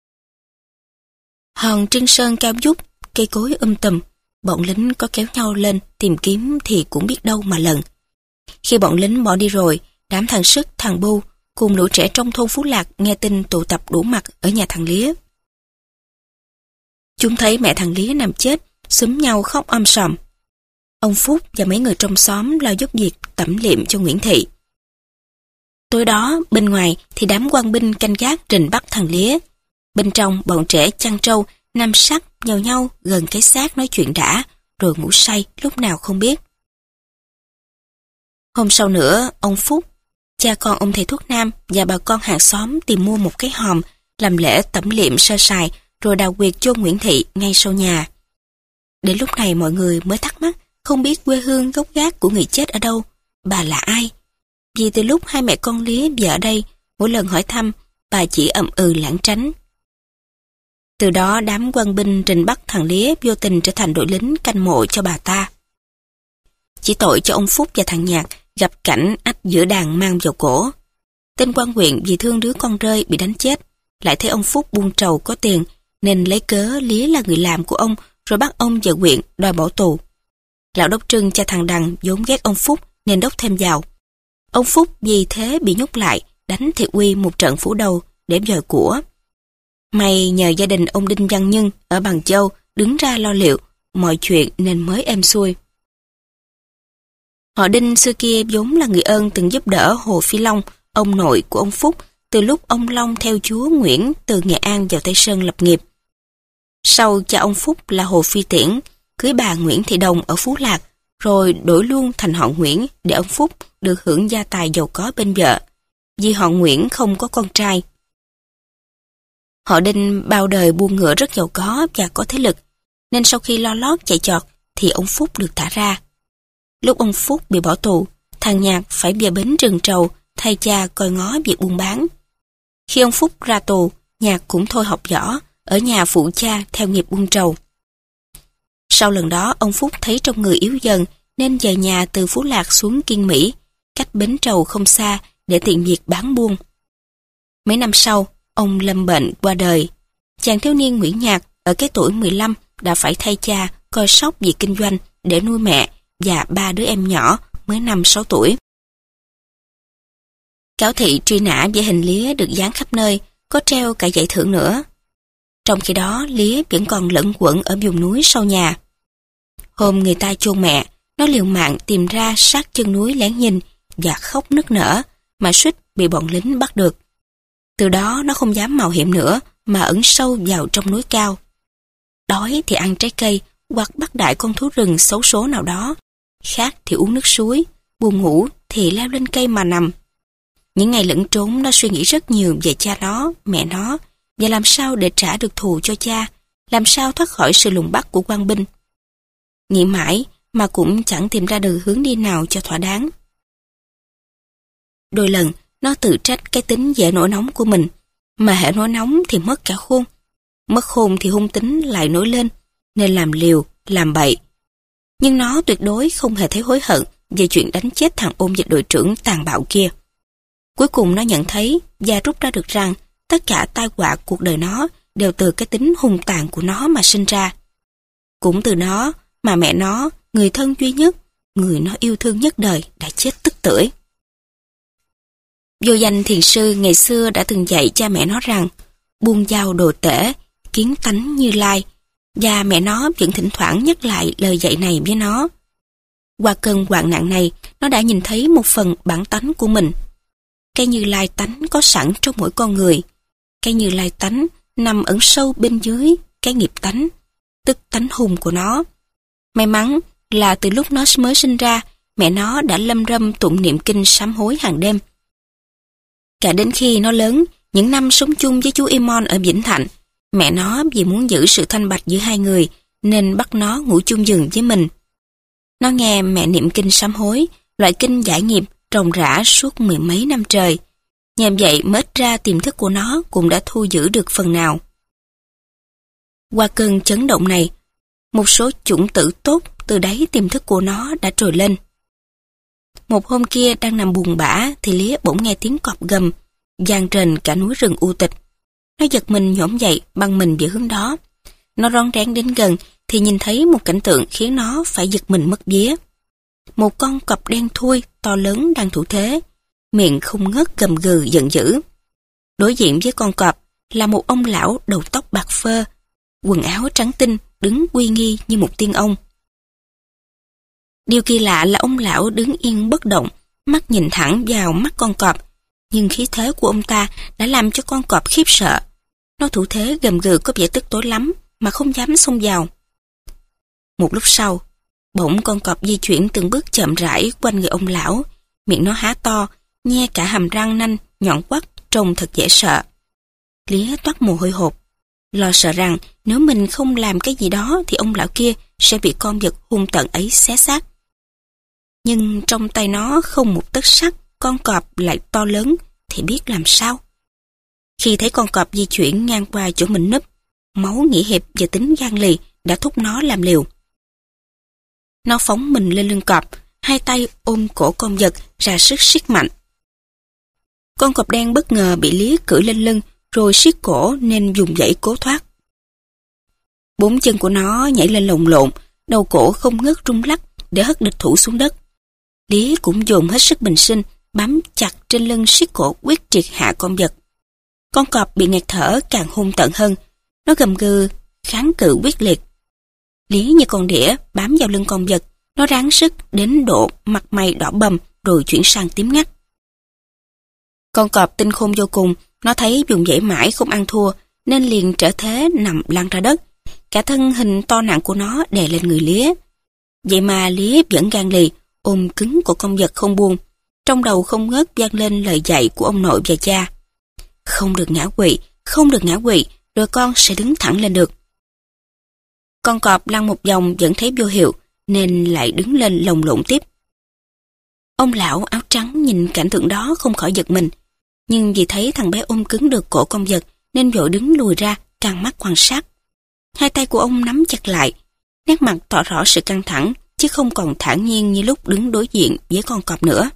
A: Hòn trên sơn cao vút, cây cối um tùm, bọn lính có kéo nhau lên tìm kiếm thì cũng biết đâu mà lần. Khi bọn lính bỏ đi rồi, đám thằng Sức, thằng Bu cùng lũ trẻ trong thôn Phú Lạc nghe tin tụ tập đủ mặt ở nhà thằng Lía. Chúng thấy mẹ thằng Lía nằm chết, xúm nhau khóc om sòm. Ông Phúc và mấy người trong xóm lo giúp việc tẩm liệm cho Nguyễn Thị. Tối đó, bên ngoài thì đám quan binh canh gác rình bắt thằng Lía. Bên trong, bọn trẻ chăn trâu, nằm sát nhau nhau gần cái xác nói chuyện đã, rồi ngủ say lúc nào không biết. Hôm sau nữa, ông Phúc, cha con ông thầy thuốc nam và bà con hàng xóm tìm mua một cái hòm, làm lễ tẩm liệm sơ sài, rồi đào quyệt chôn Nguyễn Thị ngay sau nhà. Đến lúc này mọi người mới thắc mắc, không biết quê hương gốc gác của người chết ở đâu, bà là ai. Vì từ lúc hai mẹ con Lía về ở đây, mỗi lần hỏi thăm, bà chỉ ậm ừ lảng tránh. Từ đó đám quan binh rình bắt thằng Lía vô tình trở thành đội lính canh mộ cho bà ta. Chỉ tội cho ông Phúc và thằng Nhạc gặp cảnh ách giữa đàn mang vào cổ. Tên quan huyện vì thương đứa con rơi bị đánh chết, lại thấy ông Phúc buôn trầu có tiền, nên lấy cớ Lía là người làm của ông, rồi bắt ông về huyện đòi bỏ tù. Lão đốc Trưng cha thằng Đằng vốn ghét ông Phúc nên đốc thêm vào. Ông Phúc vì thế bị nhốt lại, đánh Thị Uy một trận phủ đầu để dòi của. May nhờ gia đình ông Đinh Văn Nhân ở Bằng Châu đứng ra lo liệu mọi chuyện nên mới êm xuôi. Họ Đinh xưa kia vốn là người ơn từng giúp đỡ Hồ Phi Long, ông nội của ông Phúc, từ lúc ông Long theo chúa Nguyễn từ Nghệ An vào Tây Sơn lập nghiệp. Sau cha ông Phúc là Hồ Phi Tiễn, cưới bà Nguyễn Thị Đồng ở Phú Lạc, rồi đổi luôn thành họ Nguyễn để ông Phúc được hưởng gia tài giàu có bên vợ, vì họ Nguyễn không có con trai. Họ Đinh bao đời buôn ngựa rất giàu có và có thế lực, nên sau khi lo lót chạy chọt thì ông Phúc được thả ra. Lúc ông Phúc bị bỏ tù, thằng Nhạc phải về bến rừng trầu thay cha coi ngó việc buôn bán. Khi ông Phúc ra tù, Nhạc cũng thôi học võ, ở nhà phụ cha theo nghiệp buôn trầu. Sau lần đó, ông Phúc thấy trong người yếu dần nên về nhà từ Phú Lạc xuống Kiên Mỹ, cách bến trầu không xa để tiện việc bán buôn. Mấy năm sau, ông lâm bệnh qua đời. Chàng thiếu niên Nguyễn Nhạc ở cái tuổi mười lăm đã phải thay cha coi sóc việc kinh doanh để nuôi mẹ và ba đứa em nhỏ mới năm sáu tuổi. Cáo thị truy nã về hình Lía được dán khắp nơi, có treo cả giải thưởng nữa. Trong khi đó, Lía vẫn còn lẫn quẩn ở vùng núi sau nhà. Hôm người ta chôn mẹ, nó liều mạng tìm ra sát chân núi lén nhìn và khóc nức nở, mà suýt bị bọn lính bắt được. Từ đó nó không dám mạo hiểm nữa mà ẩn sâu vào trong núi cao. Đói thì ăn trái cây hoặc bắt đại con thú rừng xấu số nào đó. Khát thì uống nước suối, buồn ngủ thì leo lên cây mà nằm. Những ngày lẫn trốn nó suy nghĩ rất nhiều về cha nó, mẹ nó và làm sao để trả được thù cho cha, làm sao thoát khỏi sự lùng bắt của quan binh. Nghĩ mãi mà cũng chẳng tìm ra được hướng đi nào cho thỏa đáng. Đôi lần nó tự trách cái tính dễ nổi nóng của mình, mà hễ nổi nóng thì mất cả khôn. Mất khôn thì hung tính lại nổi lên, nên làm liều, làm bậy. Nhưng nó tuyệt đối không hề thấy hối hận về chuyện đánh chết thằng ôn dịch đội trưởng tàn bạo kia. Cuối cùng nó nhận thấy và rút ra được rằng tất cả tai họa cuộc đời nó đều từ cái tính hung tàn của nó mà sinh ra. Cũng từ nó mà mẹ nó, người thân duy nhất, người nó yêu thương nhất đời đã chết tức tưởi. Vô danh thiền sư ngày xưa đã từng dạy cha mẹ nó rằng buông dao đồ tể, kiến tánh Như Lai, và mẹ nó vẫn thỉnh thoảng nhắc lại lời dạy này với nó. Qua cơn hoạn nạn này, nó đã nhìn thấy một phần bản tánh của mình. Cái Như Lai tánh có sẵn trong mỗi con người. Cái Như Lai tánh nằm ẩn sâu bên dưới cái nghiệp tánh, tức tánh hùng của nó. May mắn là từ lúc nó mới sinh ra, mẹ nó đã lâm râm tụng niệm kinh sám hối hàng đêm. Cả đến khi nó lớn, những năm sống chung với chú Imon ở Vĩnh Thạnh, mẹ nó vì muốn giữ sự thanh bạch giữa hai người nên bắt nó ngủ chung giường với mình. Nó nghe mẹ niệm kinh sám hối, loại kinh giải nghiệp ròng rã suốt mười mấy năm trời. Nhờ vậy mới ít ra tiềm thức của nó cũng đã thu giữ được phần nào. Qua cơn chấn động này, một số chủng tử tốt từ đáy tiềm thức của nó đã trồi lên. Một hôm kia đang nằm buồn bã thì Lía bỗng nghe tiếng cọp gầm, vang rền cả núi rừng u tịch. Nó giật mình nhổm dậy băng mình về hướng đó. Nó rón rén đến gần thì nhìn thấy một cảnh tượng khiến nó phải giật mình mất vía. Một con cọp đen thui to lớn đang thủ thế, miệng không ngớt gầm gừ giận dữ. Đối diện với con cọp là một ông lão đầu tóc bạc phơ, quần áo trắng tinh, đứng uy nghi như một tiên ông. Điều kỳ lạ là ông lão đứng yên bất động, mắt nhìn thẳng vào mắt con cọp, nhưng khí thế của ông ta đã làm cho con cọp khiếp sợ. Nó thủ thế gầm gừ có vẻ tức tối lắm mà không dám xông vào. Một lúc sau, bỗng con cọp di chuyển từng bước chậm rãi quanh người ông lão, miệng nó há to, nhe cả hàm răng nanh nhọn quắt, trông thật dễ sợ. Lía toát mồ hôi hột, lo sợ rằng nếu mình không làm cái gì đó thì ông lão kia sẽ bị con vật hung tợn ấy xé xác. Nhưng trong tay nó không một tấc sắt, con cọp lại to lớn thì biết làm sao. Khi thấy con cọp di chuyển ngang qua chỗ mình núp, máu nghĩa hiệp và tính gan lì đã thúc nó làm liều. Nó phóng mình lên lưng cọp, hai tay ôm cổ con vật ra sức siết mạnh. Con cọp đen bất ngờ bị Lía cưỡi lên lưng rồi siết cổ nên dùng dãy cố thoát. Bốn chân của nó nhảy lên lồng lộn, đầu cổ không ngớt rung lắc để hất địch thủ xuống đất. Lía cũng dồn hết sức bình sinh, bám chặt trên lưng siết cổ quyết triệt hạ con vật. Con cọp bị nghẹt thở càng hung tợn hơn, nó gầm gừ kháng cự quyết liệt. Lía như con đĩa bám vào lưng con vật, nó ráng sức đến độ mặt mày đỏ bầm rồi chuyển sang tím ngắt. Con cọp tinh khôn vô cùng, nó thấy vùng dãy mãi không ăn thua nên liền trở thế nằm lăn ra đất. Cả thân hình to nặng của nó đè lên người Lía. Vậy mà Lía vẫn gan lì, ôm cứng của con vật không buông. Trong đầu không ngớt vang lên lời dạy của ông nội và cha. Không được ngã quỵ, không được ngã quỵ, rồi con sẽ đứng thẳng lên được. Con cọp lăn một vòng vẫn thấy vô hiệu, nên lại đứng lên lồng lộn tiếp. Ông lão áo trắng nhìn cảnh tượng đó không khỏi giật mình, nhưng vì thấy thằng bé ôm cứng được cổ con vật nên vội đứng lùi ra, căng mắt quan sát. Hai tay của ông nắm chặt lại, nét mặt tỏ rõ sự căng thẳng, chứ không còn thản nhiên như lúc đứng đối diện với con cọp nữa.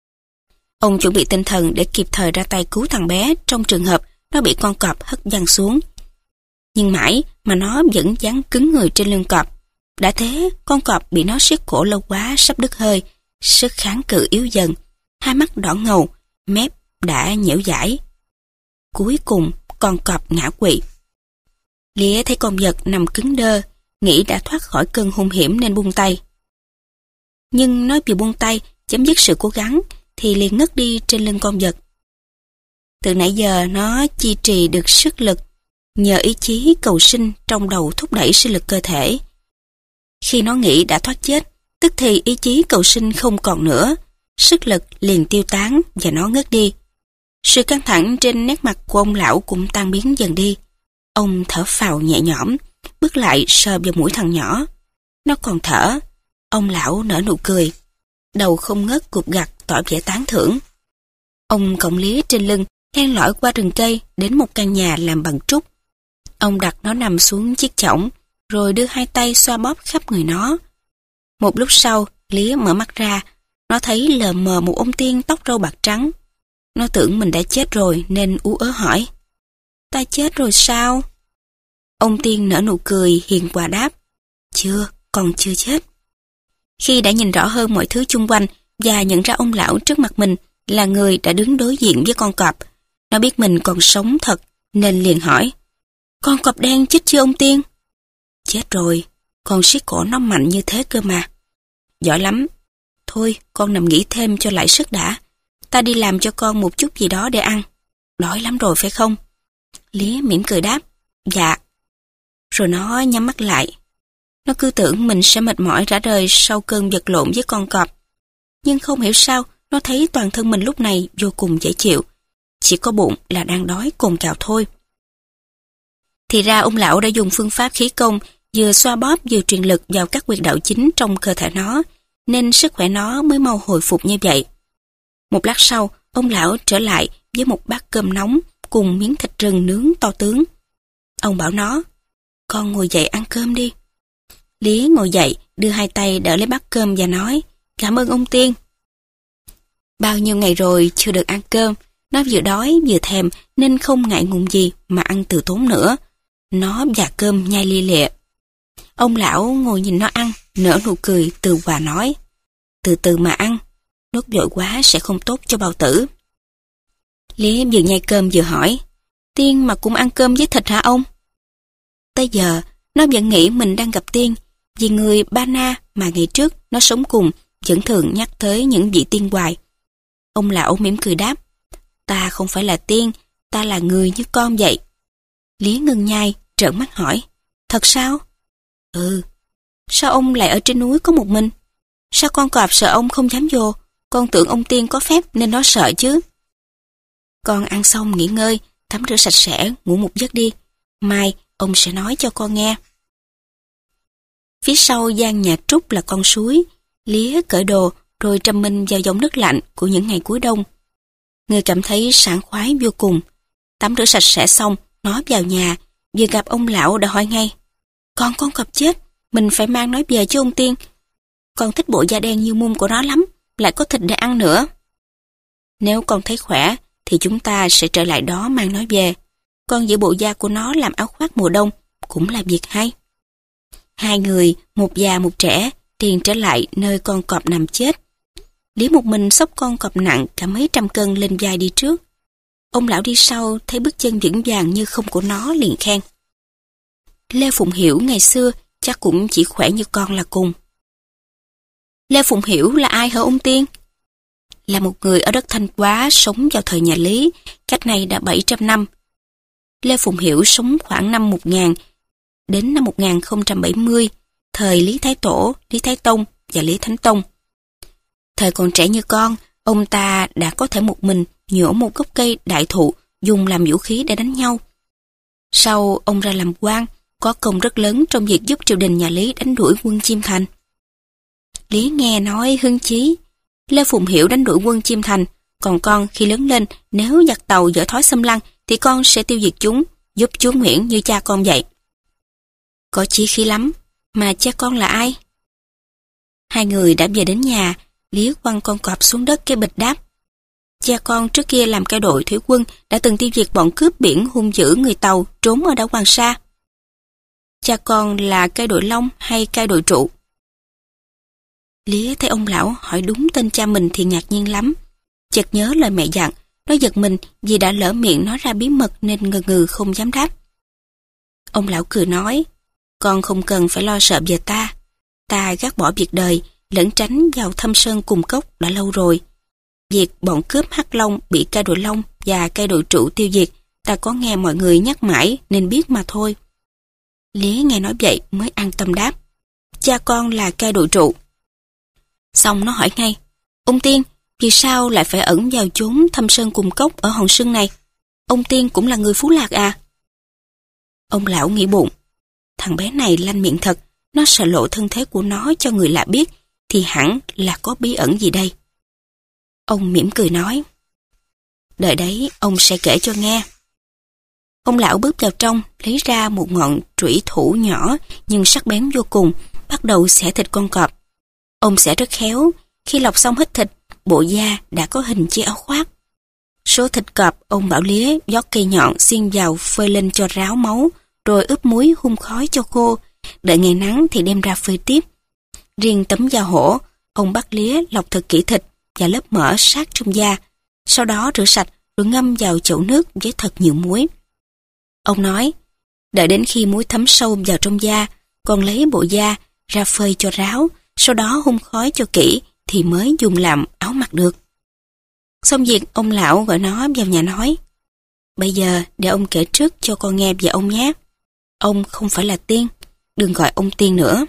A: Ông chuẩn bị tinh thần để kịp thời ra tay cứu thằng bé trong trường hợp nó bị con cọp hất văng xuống. Nhưng mãi mà nó vẫn dán cứng người trên lưng cọp. Đã thế, con cọp bị nó siết cổ lâu quá sắp đứt hơi, sức kháng cự yếu dần, hai mắt đỏ ngầu, mép đã nhễu dãi. Cuối cùng, con cọp ngã quỵ. Lía thấy con vật nằm cứng đơ, nghĩ đã thoát khỏi cơn hung hiểm nên buông tay. Nhưng nó vừa buông tay, chấm dứt sự cố gắng, thì liền ngất đi trên lưng con vật. Từ nãy giờ nó chi trì được sức lực, nhờ ý chí cầu sinh trong đầu thúc đẩy sinh lực cơ thể. Khi nó nghĩ đã thoát chết, tức thì ý chí cầu sinh không còn nữa, sức lực liền tiêu tán và nó ngất đi. Sự căng thẳng trên nét mặt của ông lão cũng tan biến dần đi. Ông thở phào nhẹ nhõm, bước lại sờ vào mũi thằng nhỏ. Nó còn thở. Ông lão nở nụ cười, đầu không ngớt gục gặt tỏ vẻ tán thưởng. Ông cõng Lía trên lưng, len lỏi qua rừng cây đến một căn nhà làm bằng trúc. Ông đặt nó nằm xuống chiếc chõng, rồi đưa hai tay xoa bóp khắp người nó. Một lúc sau, Lía mở mắt ra, nó thấy lờ mờ một ông tiên tóc râu bạc trắng. Nó tưởng mình đã chết rồi nên ú ớ hỏi: "Ta chết rồi sao?" Ông tiên nở nụ cười hiền hòa đáp: "Chưa, còn chưa chết." Khi đã nhìn rõ hơn mọi thứ chung quanh và nhận ra ông lão trước mặt mình là người đã đứng đối diện với con cọp, nó biết mình còn sống thật nên liền hỏi: "Con cọp đen chết chưa ông tiên?" "Chết rồi, con siết cổ nó mạnh như thế cơ mà." "Giỏi lắm. Thôi con nằm nghỉ thêm cho lại sức đã. Ta đi làm cho con một chút gì đó để ăn. Đói lắm rồi phải không?" Lía mỉm cười đáp: "Dạ." Rồi nó nhắm mắt lại. Nó cứ tưởng mình sẽ mệt mỏi rã rời sau cơn vật lộn với con cọp. Nhưng không hiểu sao, nó thấy toàn thân mình lúc này vô cùng dễ chịu. Chỉ có bụng là đang đói cồn cào thôi. Thì ra ông lão đã dùng phương pháp khí công, vừa xoa bóp vừa truyền lực vào các huyệt đạo chính trong cơ thể nó, nên sức khỏe nó mới mau hồi phục như vậy. Một lát sau, ông lão trở lại với một bát cơm nóng cùng miếng thịt rừng nướng to tướng. Ông bảo nó: "Con ngồi dậy ăn cơm đi." Lía ngồi dậy, đưa hai tay đỡ lấy bát cơm và nói: "Cảm ơn ông tiên." Bao nhiêu ngày rồi chưa được ăn cơm, nó vừa đói vừa thèm nên không ngại ngùng gì mà ăn từ tốn nữa. Nó và cơm nhai lia lịa. Ông lão ngồi nhìn nó ăn, nở nụ cười từ hòa nói: "Từ từ mà ăn, đốt vội quá sẽ không tốt cho bao tử." Lía vừa nhai cơm vừa hỏi: "Tiên mà cũng ăn cơm với thịt hả ông?" Tới giờ, nó vẫn nghĩ mình đang gặp tiên, vì người Ba Na mà ngày trước nó sống cùng vẫn thường nhắc tới những vị tiên hoài. Ông lão mỉm cười đáp, ta không phải là tiên, ta là người như con vậy. Lý ngưng nhai, trợn mắt hỏi, thật sao? Ừ. Sao ông lại ở trên núi có một mình? Sao con cọp sợ ông không dám vô? Con tưởng ông tiên có phép nên nó sợ chứ. Con ăn xong nghỉ ngơi, tắm rửa sạch sẽ, ngủ một giấc đi. Mai ông sẽ nói cho con nghe. Phía sau gian nhà Trúc là con suối. Lía cởi đồ rồi trầm mình vào dòng nước lạnh của những ngày cuối đông. Người cảm thấy sảng khoái vô cùng. Tắm rửa sạch sẽ xong, nó vào nhà, vừa gặp ông lão đã hỏi ngay, con con cọp chết, mình phải mang nó về cho ông tiên. Con thích bộ da đen như mum của nó lắm, lại có thịt để ăn nữa. Nếu con thấy khỏe, thì chúng ta sẽ trở lại đó mang nó về. Con giữ bộ da của nó làm áo khoác mùa đông, cũng là việc hay. Hai người, một già một trẻ, tiền trở lại nơi con cọp nằm chết. Lý một mình xốc con cọp nặng cả mấy trăm cân lên vai đi trước. Ông lão đi sau thấy bước chân vững vàng như không của nó liền khen. Lê Phụng Hiểu ngày xưa chắc cũng chỉ khỏe như con là cùng. Lê Phụng Hiểu là ai hả ông tiên? Là một người ở đất Thanh Hóa sống vào thời nhà Lý, cách này đã bảy trăm năm. Lê Phụng Hiểu sống khoảng năm một nghìn đến năm một nghìn không trăm bảy mươi, thời Lý Thái Tổ, Lý Thái Tông và Lý Thánh Tông. Thời còn trẻ như con, ông ta đã có thể một mình nhổ một gốc cây đại thụ dùng làm vũ khí để đánh nhau. Sau ông ra làm quan, có công rất lớn trong việc giúp triều đình nhà Lý đánh đuổi quân Chiêm Thành. Lý nghe nói hưng chí. Lê Phụng Hiểu đánh đuổi quân Chiêm Thành, còn con khi lớn lên, nếu giặc Tàu dở thói xâm lăng thì con sẽ tiêu diệt chúng, giúp chúa Nguyễn như cha con vậy. Có chí khí lắm, mà cha con là ai? Hai người đã về đến nhà, Lý quăng con cọp xuống đất cái bịch đáp. Cha con trước kia làm cai đội thủy quân đã từng tiêu diệt bọn cướp biển hung dữ người Tàu trốn ở đảo Hoàng Sa. Cha con là cai đội Long hay cai đội Trụ? Lý thấy ông lão hỏi đúng tên cha mình thì ngạc nhiên lắm. Chợt nhớ lời mẹ dặn, nó giật mình vì đã lỡ miệng nói ra bí mật nên ngờ ngừ không dám đáp. Ông lão cười nói, con không cần phải lo sợ về ta. Ta gác bỏ việc đời, lẩn tránh vào thâm sơn cùng cốc đã lâu rồi. Việc bọn cướp Hắc Long bị cai đội Long và cai đội Trụ tiêu diệt, ta có nghe mọi người nhắc mãi nên biết mà thôi. Lý nghe nói vậy mới an tâm đáp, cha con là cai đội Trụ. Xong nó hỏi ngay, ông tiên, vì sao lại phải ẩn vào chốn thâm sơn cùng cốc ở Hòn Sưng này? Ông tiên cũng là người Phú Lạc à? Ông lão nghĩ bụng, thằng bé này lanh miệng thật, nó sợ lộ thân thế của nó cho người lạ biết, thì hẳn là có bí ẩn gì đây. Ông mỉm cười nói, đợi đấy ông sẽ kể cho nghe. Ông lão bước vào trong, lấy ra một ngọn trũy thủ nhỏ nhưng sắc bén vô cùng, bắt đầu xẻ thịt con cọp. Ông xẻ rất khéo, khi lọc xong hết thịt, bộ da đã có hình chiếc áo khoác. Số thịt cọp ông bảo Lía giót cây nhọn xiên vào phơi lên cho ráo máu, rồi ướp muối hun khói cho khô, đợi ngày nắng thì đem ra phơi tiếp. Riêng tấm da hổ, ông bắt Lía lọc thật kỹ thịt và lớp mỡ sát trong da, sau đó rửa sạch rồi ngâm vào chậu nước với thật nhiều muối. Ông nói, đợi đến khi muối thấm sâu vào trong da, còn lấy bộ da ra phơi cho ráo, sau đó hun khói cho kỹ thì mới dùng làm áo mặc được. Xong việc, ông lão gọi nó vào nhà nói, bây giờ để ông kể trước cho con nghe về ông nhé. Ông không phải là tiên, đừng gọi ông tiên nữa.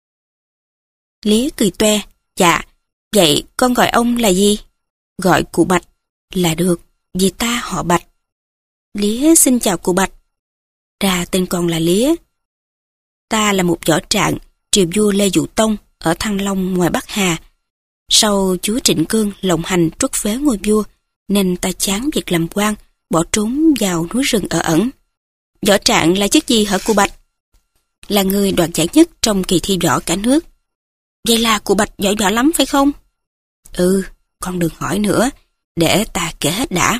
A: Lía cười toe, dạ, vậy con gọi ông là gì? Gọi cụ Bạch là được, vì ta họ Bạch. Lía xin chào cụ Bạch. Ra tên con là Lía. Ta là một võ trạng, triều vua Lê Dụ Tông ở Thăng Long ngoài Bắc Hà. Sau chúa Trịnh Cương lộng hành truất phế ngôi vua, nên ta chán việc làm quan, bỏ trốn vào núi rừng ở ẩn. Võ trạng là chức gì hả cụ Bạch? Là người đoạt giải nhất trong kỳ thi võ cả nước. Vậy là cụ Bạch giỏi võ lắm phải không? Ừ, con đừng hỏi nữa, để ta kể hết đã.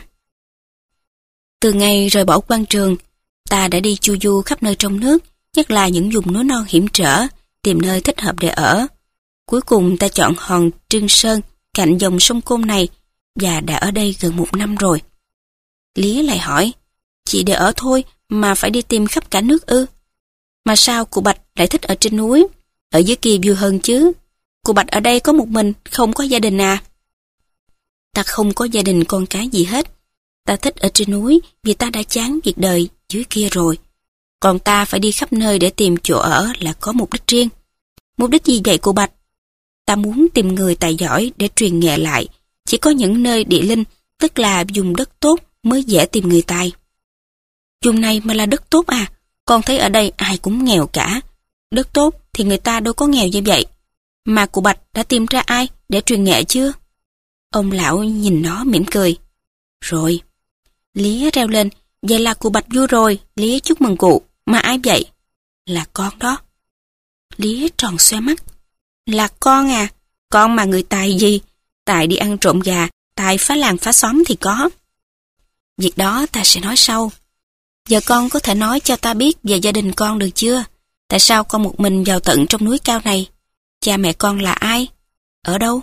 A: Từ ngày rời bỏ quan trường, ta đã đi chu du khắp nơi trong nước, nhất là những vùng núi non hiểm trở, tìm nơi thích hợp để ở. Cuối cùng ta chọn hòn Trương Sơn cạnh dòng sông Côn này và đã ở đây gần một năm rồi. Lía lại hỏi, chỉ để ở thôi mà phải đi tìm khắp cả nước ư? Mà sao cụ Bạch lại thích ở trên núi? Ở dưới kia vui hơn chứ. Cô Bạch ở đây có một mình, không có gia đình à? Ta không có gia đình con cái gì hết. Ta thích ở trên núi vì ta đã chán việc đời dưới kia rồi. Còn ta phải đi khắp nơi để tìm chỗ ở là có mục đích riêng. Mục đích gì vậy cô Bạch? Ta muốn tìm người tài giỏi để truyền nghề lại. Chỉ có những nơi địa linh, tức là dùng đất tốt mới dễ tìm người tài. Vùng này mà là đất tốt à? Con thấy ở đây ai cũng nghèo cả. Đất tốt thì người ta đâu có nghèo như vậy. Mà cụ Bạch đã tìm ra ai để truyền nghệ chưa? Ông lão nhìn nó mỉm cười. Rồi. Lía reo lên. Vậy là cụ Bạch vui rồi. Lía chúc mừng cụ. Mà ai vậy? Là con đó. Lía tròn xoe mắt. Là con à? Con mà người tài gì? Tài đi ăn trộm gà, tài phá làng phá xóm thì có. Việc đó ta sẽ nói sau. Giờ con có thể nói cho ta biết về gia đình con được chưa? Tại sao con một mình vào tận trong núi cao này? Cha mẹ con là ai? Ở đâu?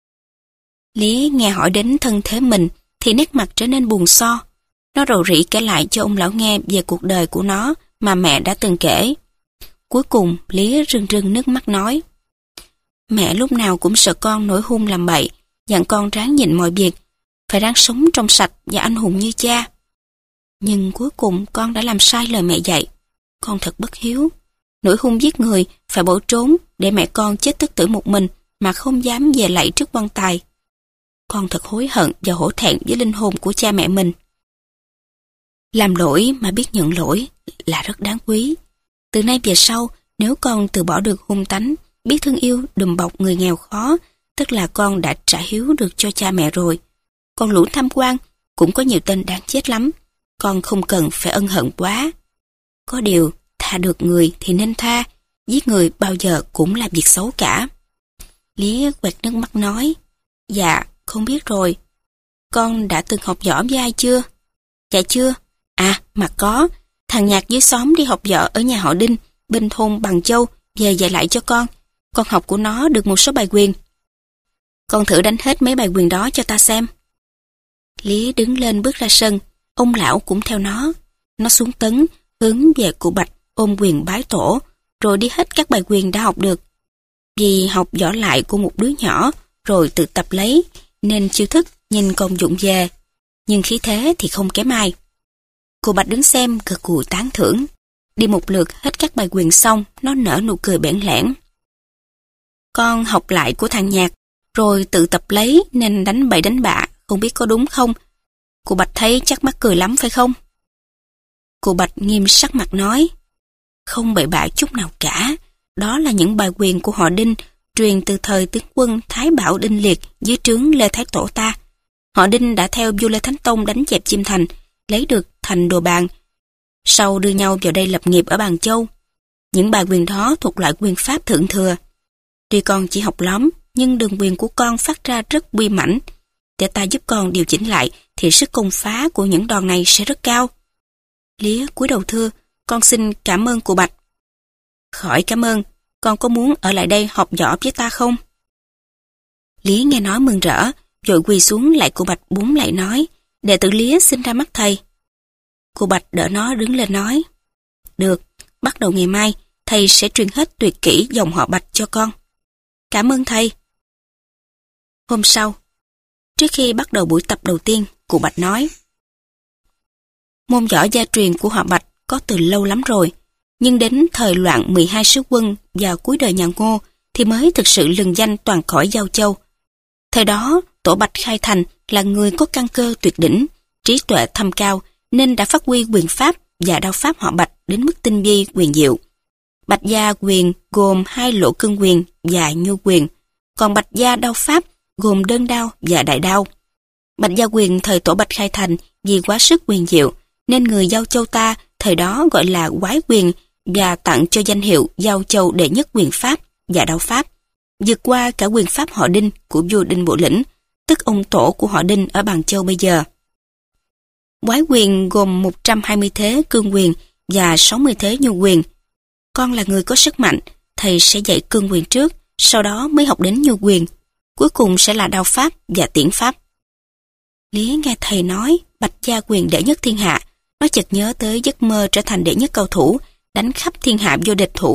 A: Lý nghe hỏi đến thân thế mình thì nét mặt trở nên buồn so. Nó rầu rĩ kể lại cho ông lão nghe về cuộc đời của nó mà mẹ đã từng kể. Cuối cùng Lý rưng rưng nước mắt nói: Mẹ lúc nào cũng sợ con nổi hung làm bậy, dặn con ráng nhịn mọi việc, phải ráng sống trong sạch và anh hùng như cha. Nhưng cuối cùng con đã làm sai lời mẹ dạy. Con thật bất hiếu. Nổi hung giết người, phải bỏ trốn để mẹ con chết tức tử một mình mà không dám về lạy trước quan tài. Con thật hối hận và hổ thẹn với linh hồn của cha mẹ mình. Làm lỗi mà biết nhận lỗi là rất đáng quý. Từ nay về sau, nếu con từ bỏ được hung tánh, biết thương yêu đùm bọc người nghèo khó, tức là con đã trả hiếu được cho cha mẹ rồi. Còn lũ tham quan cũng có nhiều tên đáng chết lắm. Con không cần phải ân hận quá. Có điều, tha được người thì nên tha, giết người bao giờ cũng là việc xấu cả. Lý quẹt nước mắt nói: Dạ, không biết rồi. Con đã từng học võ với ai chưa? Dạ chưa. À, mà có. Thằng Nhạc dưới xóm đi học võ ở nhà họ Đinh, bên thôn Bằng Châu, về dạy lại cho con. Con học của nó được một số bài quyền. Con thử đánh hết mấy bài quyền đó cho ta xem. Lý đứng lên bước ra sân. Ông lão cũng theo nó. Nó xuống tấn, hướng về cụ Bạch, ôm quyền bái tổ, rồi đi hết các bài quyền đã học được. Vì học võ lại của một đứa nhỏ, rồi tự tập lấy, nên chiêu thức nhìn còn dụng về. Nhưng khí thế thì không kém ai. Cụ Bạch đứng xem gật gù tán thưởng. Đi một lượt hết các bài quyền xong, nó nở nụ cười bẽn lẽn. Con học lại của thằng Nhạc, rồi tự tập lấy nên đánh bậy đánh bạ, không biết có đúng không? Cụ Bạch thấy chắc mắc cười lắm phải không? Cụ Bạch nghiêm sắc mặt nói: Không bậy bạ chút nào cả. Đó là những bài quyền của họ Đinh, truyền từ thời tướng quân Thái Bảo Đinh Liệt dưới trướng Lê Thái Tổ ta. Họ Đinh đã theo vua Lê Thánh Tông đánh dẹp Chiêm Thành, lấy được thành Đồ Bàn. Sau đưa nhau vào đây lập nghiệp ở Bàn Châu. Những bài quyền đó thuộc loại quyền pháp thượng thừa. Tuy con chỉ học lóm, nhưng đường quyền của con phát ra rất uy mãnh. Để ta giúp con điều chỉnh lại thì sức công phá của những đòn này sẽ rất cao. Lía cúi đầu thưa: Con xin cảm ơn cụ Bạch. Khỏi cảm ơn, con có muốn ở lại đây học võ với ta không? Lía nghe nói mừng rỡ, vội quỳ xuống lại cụ Bạch búng lại nói: Đệ tử Lía xin ra mắt thầy. Cụ Bạch đỡ nó đứng lên nói: Được, bắt đầu ngày mai, thầy sẽ truyền hết tuyệt kỹ dòng họ Bạch cho con. Cảm ơn thầy. Hôm sau, trước khi bắt đầu buổi tập đầu tiên, cụ Bạch nói: Môn võ gia truyền của họ Bạch có từ lâu lắm rồi, nhưng đến thời loạn mười hai sứ quân vào cuối đời nhà Ngô thì mới thực sự lừng danh toàn khỏi Giao Châu. Thời đó, Tổ Bạch khai thành là người có căn cơ tuyệt đỉnh, trí tuệ thâm cao, nên đã phát huy quyền pháp và đao pháp họ Bạch đến mức tinh vi quyền diệu. Bạch gia quyền gồm hai lỗ cương quyền và nhu quyền, còn Bạch gia đao pháp gồm đơn đao và đại đao. Bạch gia quyền thời Tổ Bạch khai thành vì quá sức quyền diệu, nên người Giao Châu ta thời đó gọi là quái quyền và tặng cho danh hiệu Giao Châu đệ nhất quyền pháp và đao pháp, vượt qua cả quyền pháp họ Đinh của vua Đinh Bộ Lĩnh, tức ông tổ của họ Đinh ở Bàn Châu bây giờ. Quái quyền gồm một trăm hai mươi thế cương quyền và sáu mươi thế nhu quyền. Con là người có sức mạnh, thầy sẽ dạy cương quyền trước, sau đó mới học đến nhu quyền, cuối cùng sẽ là đao pháp và tiễn pháp. Lý nghe thầy nói Bạch gia quyền đệ nhất thiên hạ, nó chợt nhớ tới giấc mơ trở thành đệ nhất cao thủ, đánh khắp thiên hạ vô địch thủ,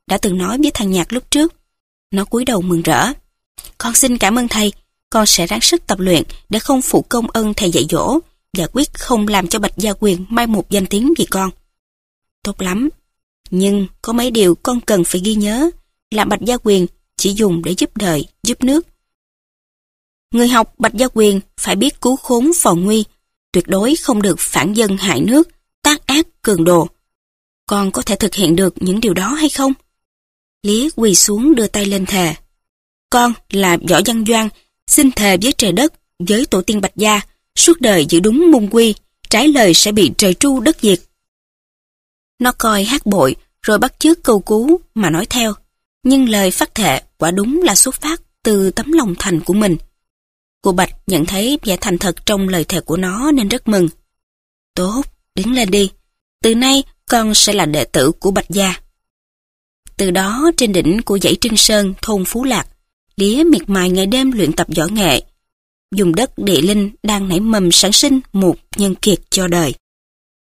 A: đã từng nói với thằng Nhạc lúc trước. Nó cúi đầu mừng rỡ. Con xin cảm ơn thầy, con sẽ ráng sức tập luyện để không phụ công ơn thầy dạy dỗ và quyết không làm cho Bạch Gia Quyền mai một danh tiếng vì con. Tốt lắm, nhưng có mấy điều con cần phải ghi nhớ là Bạch Gia Quyền chỉ dùng để giúp đời, giúp nước. Người học Bạch Gia Quyền phải biết cứu khốn phò nguy, tuyệt đối không được phản dân hại nước, tác ác cường đồ. Con có thể thực hiện được những điều đó hay không? Lía quỳ xuống đưa tay lên thề. Con là Võ Văn Doan, xin thề với trời đất, với tổ tiên Bạch Gia, suốt đời giữ đúng môn quy, trái lời sẽ bị trời tru đất diệt. Nó coi hát bội, rồi bắt chước câu cú mà nói theo, nhưng lời phát thệ quả đúng là xuất phát từ tấm lòng thành của mình. Cô Bạch nhận thấy vẻ thành thật trong lời thề của nó nên rất mừng. Tốt, đứng lên đi, từ nay con sẽ là đệ tử của Bạch Gia. Từ đó trên đỉnh của dãy Trưng Sơn thôn Phú Lạc, Lía miệt mài ngày đêm luyện tập võ nghệ, dùng đất địa linh đang nảy mầm sản sinh một nhân kiệt cho đời.